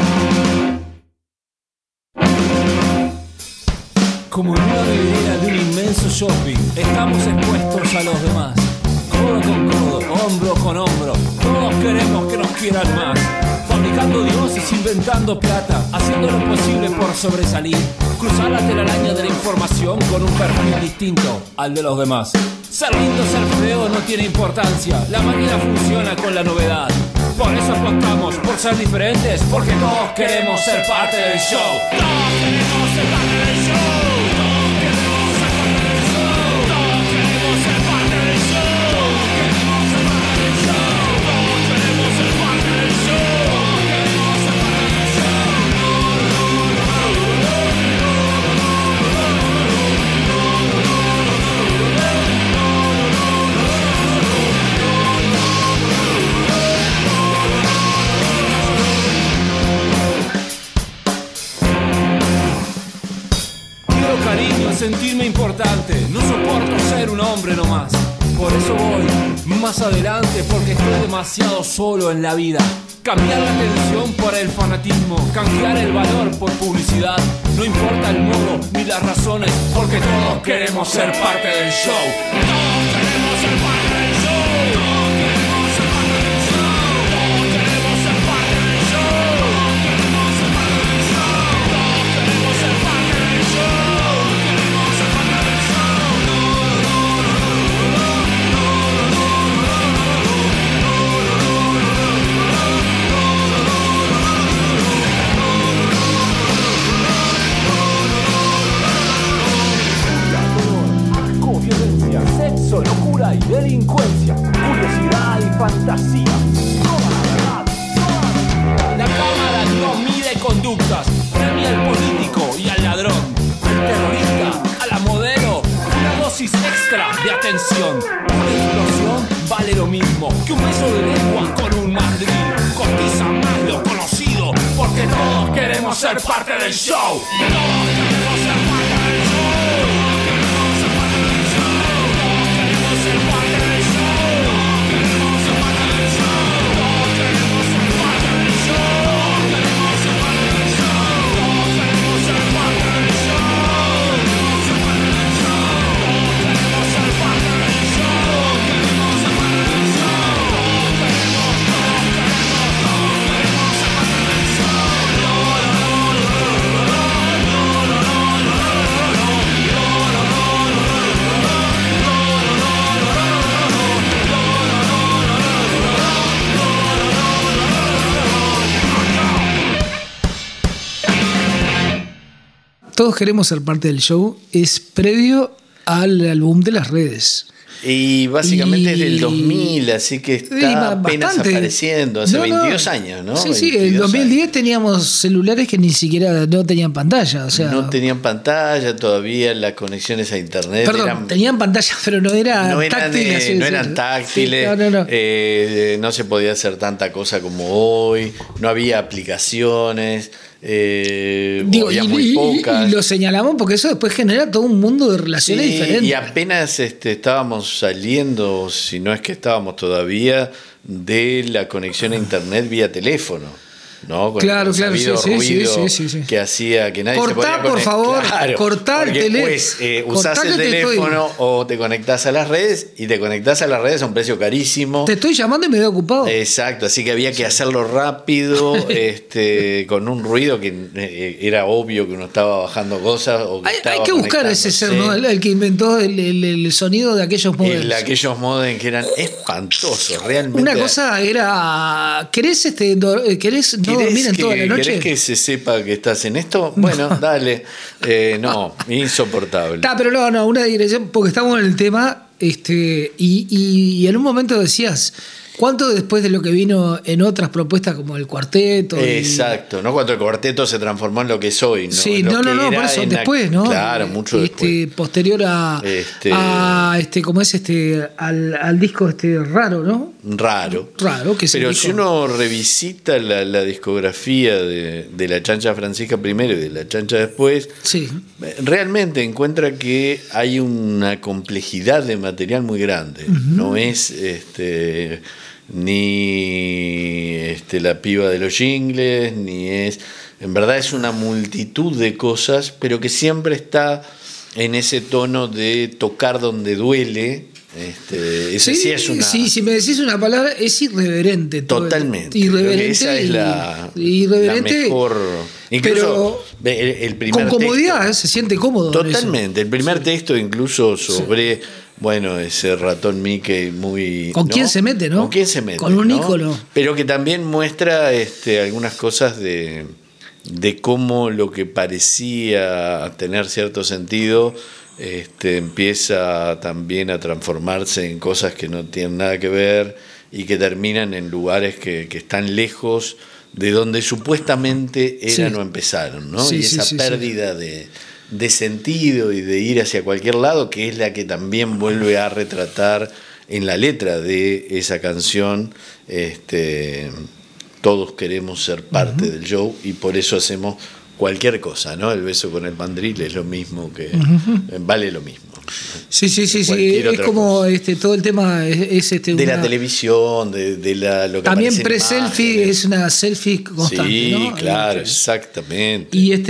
Como en una vidriera de un inmenso shopping, estamos expuestos a los demás. Codo con codo, hombro con hombro, todos queremos que nos quieran más. Fabricando dioses, inventando plata, haciendo lo posible por sobresalir. Cruzar la telaraña de la información con un perfil distinto al de los demás. Ser lindo, ser feo no tiene importancia, la máquina funciona con la novedad. Por eso apostamos por ser diferentes, porque todos queremos ser parte del show. Todos queremos ser parte del show. Sentirme importante, no soporto ser un hombre nomás. Por eso voy más adelante, porque estoy demasiado solo en la vida. Cambiar la atención por el fanatismo, canjear el valor por publicidad. No importa el modo ni las razones, porque todos queremos ser parte del show. Todos queremos ser parte del show. Todos queremos ser parte del show. Todos queremos ser parte del show. Todos queremos ser parte del show. Todos queremos ser parte del show. Sexo, locura y delincuencia, curiosidad y fantasía. Toda la verdad, toda la cámara no mide conductas, premia al político y al ladrón, al terrorista, a la modelo, una dosis extra de atención. Una explosión vale lo mismo que un beso de lengua con un mandril. Cotiza más lo conocido, porque todos queremos ser parte del show. Todos queremos ser parte del show. Todos queremos ser parte del show, es previo al álbum de las redes. Y básicamente es del 2000, así que está apenas apareciendo, hace 22 años, ¿no? Sí, sí, en el 2010 teníamos celulares que ni siquiera no tenían pantalla. O sea, no tenían pantalla, todavía las conexiones a internet. Perdón, tenían pantalla, pero no eran táctiles. No eran táctiles, no se podía hacer tanta cosa como hoy, no había aplicaciones. Había muy pocas. Y lo señalamos porque eso después genera todo un mundo de relaciones diferentes. Y apenas estábamos saliendo, si no es que estábamos todavía, de la conexión a internet vía teléfono. ¿no? Con claro, el sabido ruido sí. que hacía que nadie cortá, se podía conectar. Por favor, claro, cortá el teléfono. Pues usás el teléfono o te conectás a las redes, y te conectás a las redes a un precio carísimo. Te estoy llamando y me veo ocupado. Exacto, así que había que hacerlo rápido, con un ruido que era obvio que uno estaba bajando cosas. O que hay que buscar ese ser, ¿no? El que inventó el sonido de aquellos modems. Aquellos modems que eran espantosos, realmente. Una cosa era, ¿querés no dormir en toda la noche? ¿Querés que se sepa que estás en esto? Bueno, dale. No, insoportable. Pero no, una digresión, porque estamos en el tema, y en un momento decías, ¿cuánto después de lo que vino en otras propuestas como el cuarteto? Exacto, ¿no? Cuando el cuarteto se transformó en lo que es hoy, ¿no? Sí, no, por eso, después, ¿no? Claro, mucho después. Posterior ¿cómo es al disco raro, ¿no? Raro, que es. Pero si uno revisita la discografía de la Chancha Francisca primero y de la Chancha después, sí, realmente encuentra que hay una complejidad de material muy grande. No es ni la piba de los jingles, ni es. En verdad es una multitud de cosas, pero que siempre está en ese tono de tocar donde duele. Si me decís una palabra, es irreverente. Totalmente. Irreverente. Esa es la mejor. Incluso el primer con comodidad, texto, se siente cómodo. Totalmente. El primer texto, incluso sobre. Bueno, ese ratón Mickey muy... ¿Con quién se mete, no? ¿Con quién se mete? Con un ícono. Pero que también muestra algunas cosas de cómo lo que parecía tener cierto sentido empieza también a transformarse en cosas que no tienen nada que ver y que terminan en lugares que están lejos de donde supuestamente eran o empezaron, ¿no? Y esa pérdida de sentido y de ir hacia cualquier lado, que es la que también vuelve a retratar en la letra de esa canción. Todos queremos ser parte del show y por eso hacemos cualquier cosa, ¿no? El beso con el mandril es lo mismo que vale lo mismo. Sí, es como todo el tema es de la televisión, de lo que también pre-selfie es una selfie constante, sí, ¿no? Claro, exactamente.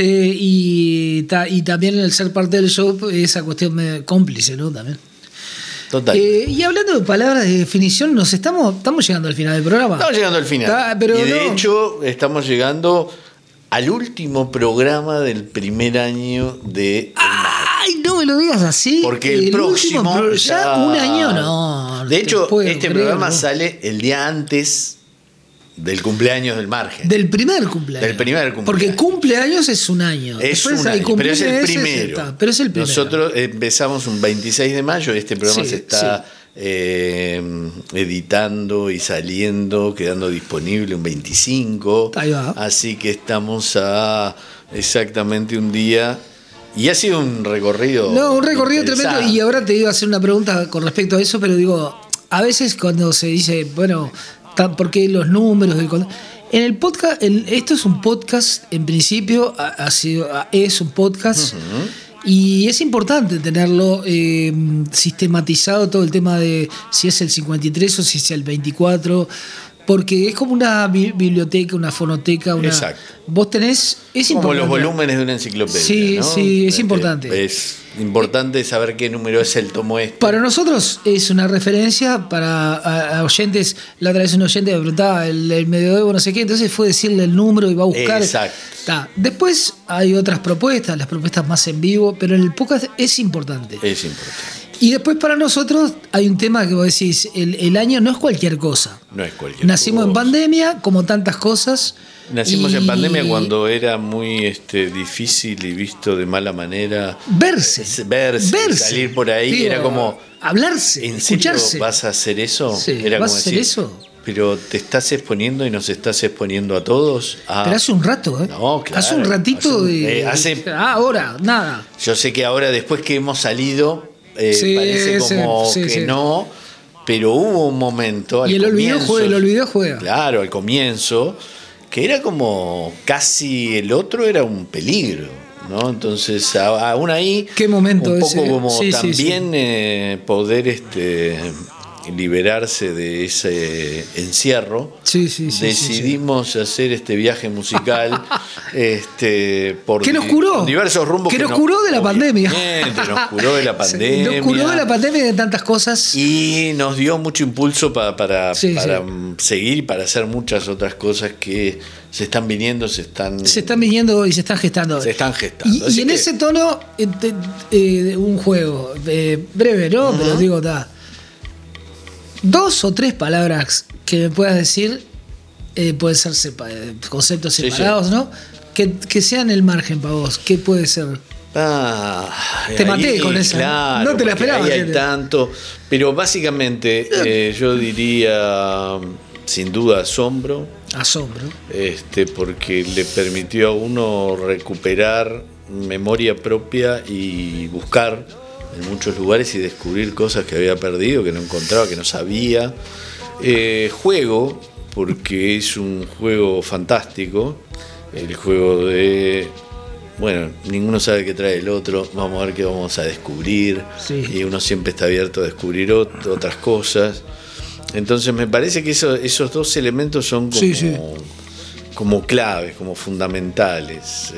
Y también el ser parte del show, esa cuestión cómplice, ¿no? También. Total. Y hablando de palabras de definición, estamos llegando al final del programa. Estamos llegando al final. De hecho, estamos llegando al último programa del primer año de... ¡Ay, no me lo digas así! Porque el próximo... ya un año no. De hecho, programa sale el día antes del cumpleaños del Margen. Del primer cumpleaños. Porque cumpleaños es un año. Pero es el primero. Pero es el primero. Nosotros empezamos un 26 de mayo. Este programa se está editando y saliendo, quedando disponible un 25. Ahí va. Así que estamos a exactamente un día. Y ha sido un recorrido. No, un recorrido tremendo. Y ahora te iba a hacer una pregunta con respecto a eso, pero digo, a veces cuando se dice, bueno, ¿por qué los números? En el podcast, esto es un podcast, en principio es un podcast. Y es importante tenerlo sistematizado, todo el tema de si es el 53 o si es el 24, porque es como una biblioteca, una fonoteca. Exacto. Vos tenés... Es como importante. Los volúmenes de una enciclopedia. Sí, ¿no? Sí, es importante. Es importante saber qué número es el tomo este. Para nosotros es una referencia, para a oyentes. La otra vez un oyente me preguntaba el medioevo, no sé qué, entonces fue decirle el número y va a buscar. Exacto. Después hay otras propuestas, las propuestas más en vivo, pero en el podcast es importante. Es importante. Y después para nosotros hay un tema que vos decís, el año no es cualquier cosa. No es cualquier Nacimos en pandemia, como tantas cosas. Nacimos en pandemia cuando era muy difícil y visto de mala manera. Verse. Salir por ahí. Digo, era como... Hablarse, ¿en escucharse. serio vas a hacer eso? Sí, era ¿vas como a hacer decir, eso? Pero te estás exponiendo y nos estás exponiendo a todos. Pero hace un rato, No, claro. Hace un ratito ahora, nada. Yo sé que ahora, después que hemos salido, parece como que no, pero hubo un momento. Y el olvido juega. Claro, al comienzo, que era como casi el otro era un peligro, ¿no? Entonces, aún ahí. ¿Qué momento un ese? poco como también poder liberarse de ese encierro, decidimos hacer este viaje musical por que nos curó, diversos rumbos. Que nos curó de la pandemia. Nos curó de la pandemia. Nos curó de la pandemia y de tantas cosas. Y nos dio mucho impulso para seguir y para hacer muchas otras cosas que se están viniendo, se están viniendo y se están gestando. Se están gestando. Y en ese tono, un juego breve, ¿no? Pero digo, 2 o 3 palabras que me puedas decir, pueden ser conceptos separados, ¿no? Que sean el margen para vos. ¿Qué puede ser? Te maté con esa. Claro, no te la esperaba. Ahí hay tanto. Pero básicamente yo diría, sin duda, asombro. Porque le permitió a uno recuperar memoria propia y buscar en muchos lugares y descubrir cosas que había perdido, que no encontraba, que no sabía. Juego, porque es un juego fantástico, el juego de, bueno, ninguno sabe qué trae el otro, vamos a ver qué vamos a descubrir, y uno siempre está abierto a descubrir otras cosas. Entonces me parece que esos 2 elementos son como claves, como fundamentales.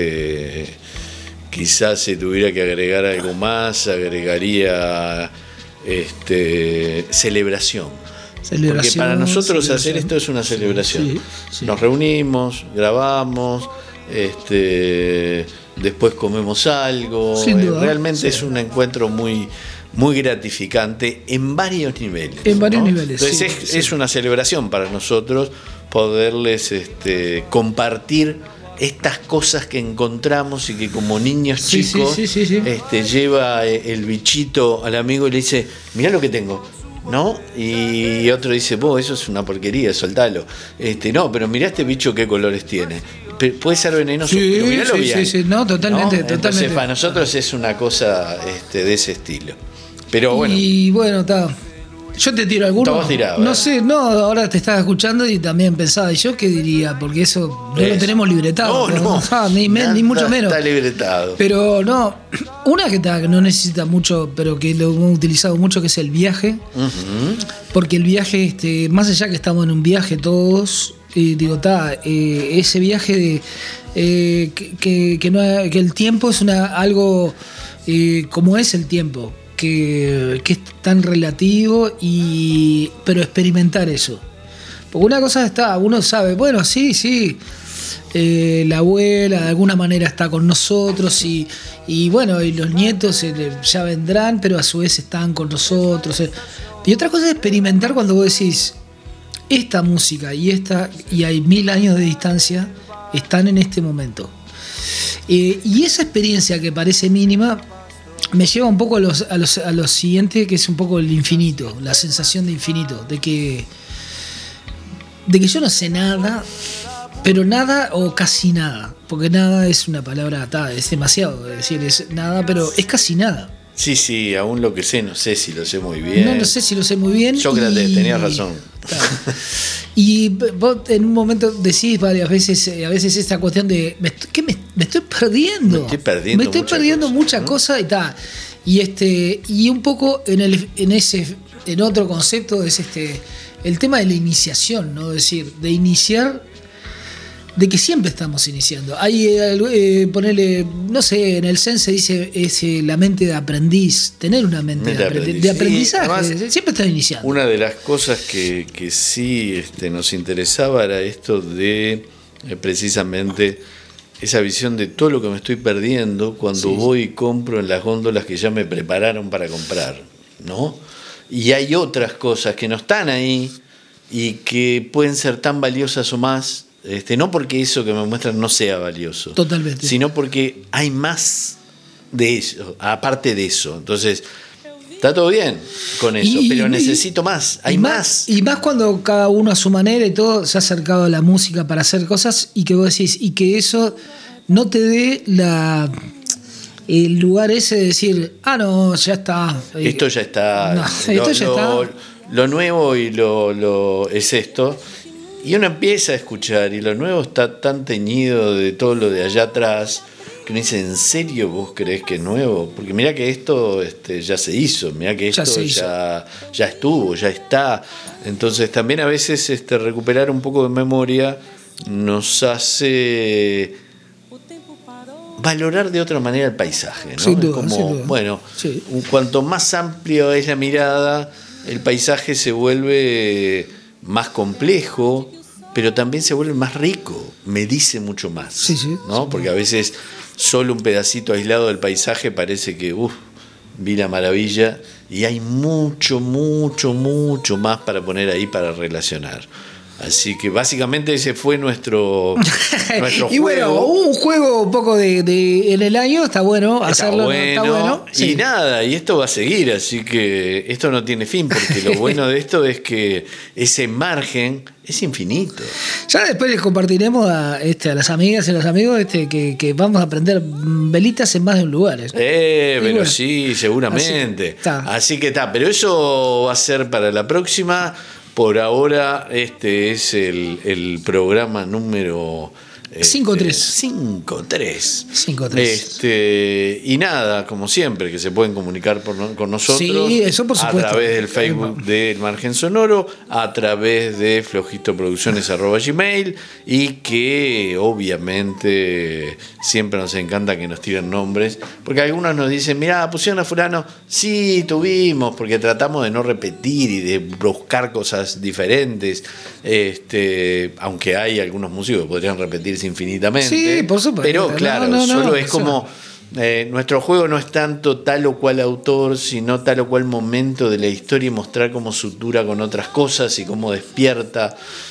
Quizás si tuviera que agregar algo más, agregaría celebración. Porque para nosotros hacer esto es una celebración. Nos reunimos, grabamos, después comemos algo. Realmente es un encuentro muy, muy gratificante en varios niveles. Entonces es una celebración para nosotros poderles compartir estas cosas que encontramos y que como niños chicos lleva el bichito al amigo y le dice, mirá lo que tengo, ¿no? Y otro dice, vos, eso es una porquería, soltalo. No, pero mirá este bicho qué colores tiene. Puede ser venenoso, pero miralo bien. No, totalmente. Entonces para nosotros es una cosa de ese estilo. Pero bueno. Y bueno, yo te tiro alguno. No sé, ahora te estaba escuchando y también pensaba, ¿y yo qué diría? Porque eso no lo tenemos libretado. Ni mucho menos. Está libretado. Pero no, una que no necesita mucho, pero que lo hemos utilizado mucho, que es el viaje. Porque el viaje, más allá que estamos en un viaje todos, ese viaje de que el tiempo es algo como es el tiempo. Que es tan relativo, pero experimentar eso. Porque una cosa uno sabe, bueno, la abuela de alguna manera está con nosotros y bueno, y los nietos ya vendrán, pero a su vez están con nosotros. Y otra cosa es experimentar cuando vos decís, esta música y hay 1000 años de distancia, están en este momento. Y esa experiencia que parece mínima me lleva un poco a lo siguiente, que es un poco el infinito, la sensación de infinito, de que yo no sé nada, pero nada o casi nada, porque nada es una palabra es demasiado decir es nada, pero es casi nada. Sí, aún lo que sé, no sé si lo sé muy bien. No sé si lo sé muy bien. Sócrates, tenías razón. Claro. Y vos en un momento decís varias veces, a veces esta cuestión de me estoy perdiendo. Me estoy perdiendo mucha cosa y tal. Y un poco en otro concepto es el tema de la iniciación, ¿no? Es decir, de iniciar, de que siempre estamos iniciando. Hay ponerle, no sé, en el Zen se dice la mente de aprendiz, tener una mente de aprendizaje, además, siempre estás iniciando. Una de las cosas que sí nos interesaba era esto de precisamente esa visión de todo lo que me estoy perdiendo cuando voy y compro en las góndolas que ya me prepararon para comprar, ¿no? Y hay otras cosas que no están ahí y que pueden ser tan valiosas o más. No porque eso que me muestran no sea valioso. Totalmente. Sino porque hay más de eso, aparte de eso. Entonces, está todo bien con eso, pero necesito más. Hay más. Y más cuando cada uno a su manera y todo se ha acercado a la música para hacer cosas y que vos decís, y que eso no te dé el lugar ese de decir, no, ya está. Esto ya está. No, esto ya está. Lo nuevo y lo es esto. Y uno empieza a escuchar y lo nuevo está tan teñido de todo lo de allá atrás que uno dice, ¿en serio vos creés que es nuevo? Porque mirá que esto ya se hizo, mirá que esto ya estuvo, ya está. Entonces también a veces recuperar un poco de memoria nos hace valorar de otra manera el paisaje, ¿no? Sin duda, como, sin duda. Bueno, cuanto más amplio es la mirada, el paisaje se vuelve más complejo, pero también se vuelve más rico, me dice mucho más, ¿no? Porque a veces solo un pedacito aislado del paisaje parece que, vi la maravilla, y hay mucho, mucho, mucho más para poner ahí para relacionar. Así que básicamente ese fue nuestro juego. Y bueno, un juego un poco de en el año, está bueno hacerlo. Está bueno. Y nada, y esto va a seguir, así que esto no tiene fin, porque lo bueno de esto es que ese margen es infinito. Ya después les compartiremos a las amigas y los amigos que vamos a prender velitas en más de un lugar. Pero bueno, sí, seguramente. Así que está, pero eso va a ser para la próxima. Por ahora, este es el programa número 5-3. Y nada, como siempre, que se pueden comunicar con nosotros. Sí, eso por supuesto. A través del Facebook del Margen Sonoro, a través de flojistoproducciones@gmail, y que obviamente siempre nos encanta que nos tiren nombres, porque algunos nos dicen, mirá, pusieron a fulano. Sí, tuvimos, porque tratamos de no repetir y de buscar cosas diferentes, aunque hay algunos músicos que podrían repetirse infinitamente. Sí, por supuesto. Pero claro, solo es como nuestro juego no es tanto tal o cual autor, sino tal o cual momento de la historia, y mostrar cómo sutura con otras cosas y cómo despierta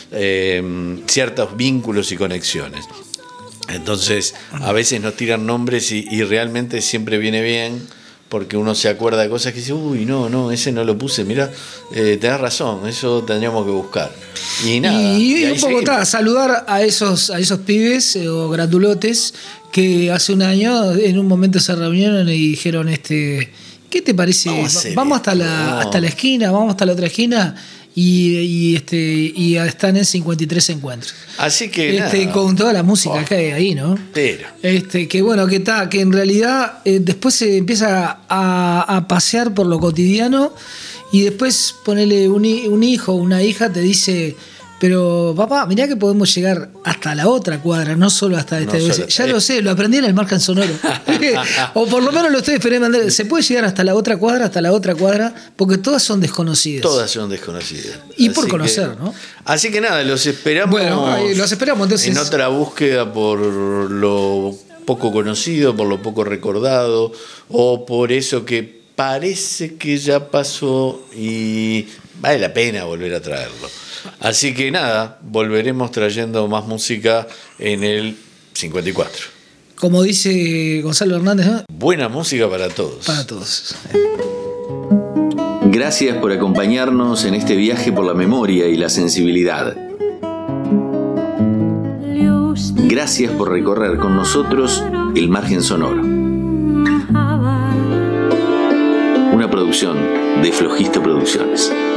ciertos vínculos y conexiones. Entonces, a veces nos tiran nombres y realmente siempre viene bien, porque uno se acuerda de cosas que dice, no, ese no lo puse, mirá, tenés razón, eso tendríamos que buscar. Y nada. Y un poco saludar a esos pibes o gratulotes que hace un año en un momento se reunieron y dijeron, ¿qué te parece? Vamos hasta la esquina, vamos hasta la otra esquina. Y están en 53 encuentros. Así que con toda la música que hay ahí, ¿no? Pero. Que bueno, que en realidad después se empieza a pasear por lo cotidiano, y después ponele un hijo o una hija te dice, pero papá, mirá que podemos llegar hasta la otra cuadra, no solo hasta ya lo sé, lo aprendí en el Margen Sonoro. O por lo menos lo estoy esperando. Se puede llegar hasta la otra cuadra, porque todas son desconocidas. Todas son desconocidas. Y por conocer, ¿no? Así que nada, los esperamos. Bueno, los esperamos entonces. En otra búsqueda por lo poco conocido, por lo poco recordado, o por eso que parece que ya pasó y vale la pena volver a traerlo. Así que nada, volveremos trayendo más música en el 54. Como dice Gonzalo Hernández, ¿no? Buena música para todos. Para todos. Gracias por acompañarnos en este viaje por la memoria y la sensibilidad. Gracias por recorrer con nosotros el Margen Sonoro. Una producción de Flojisto Producciones.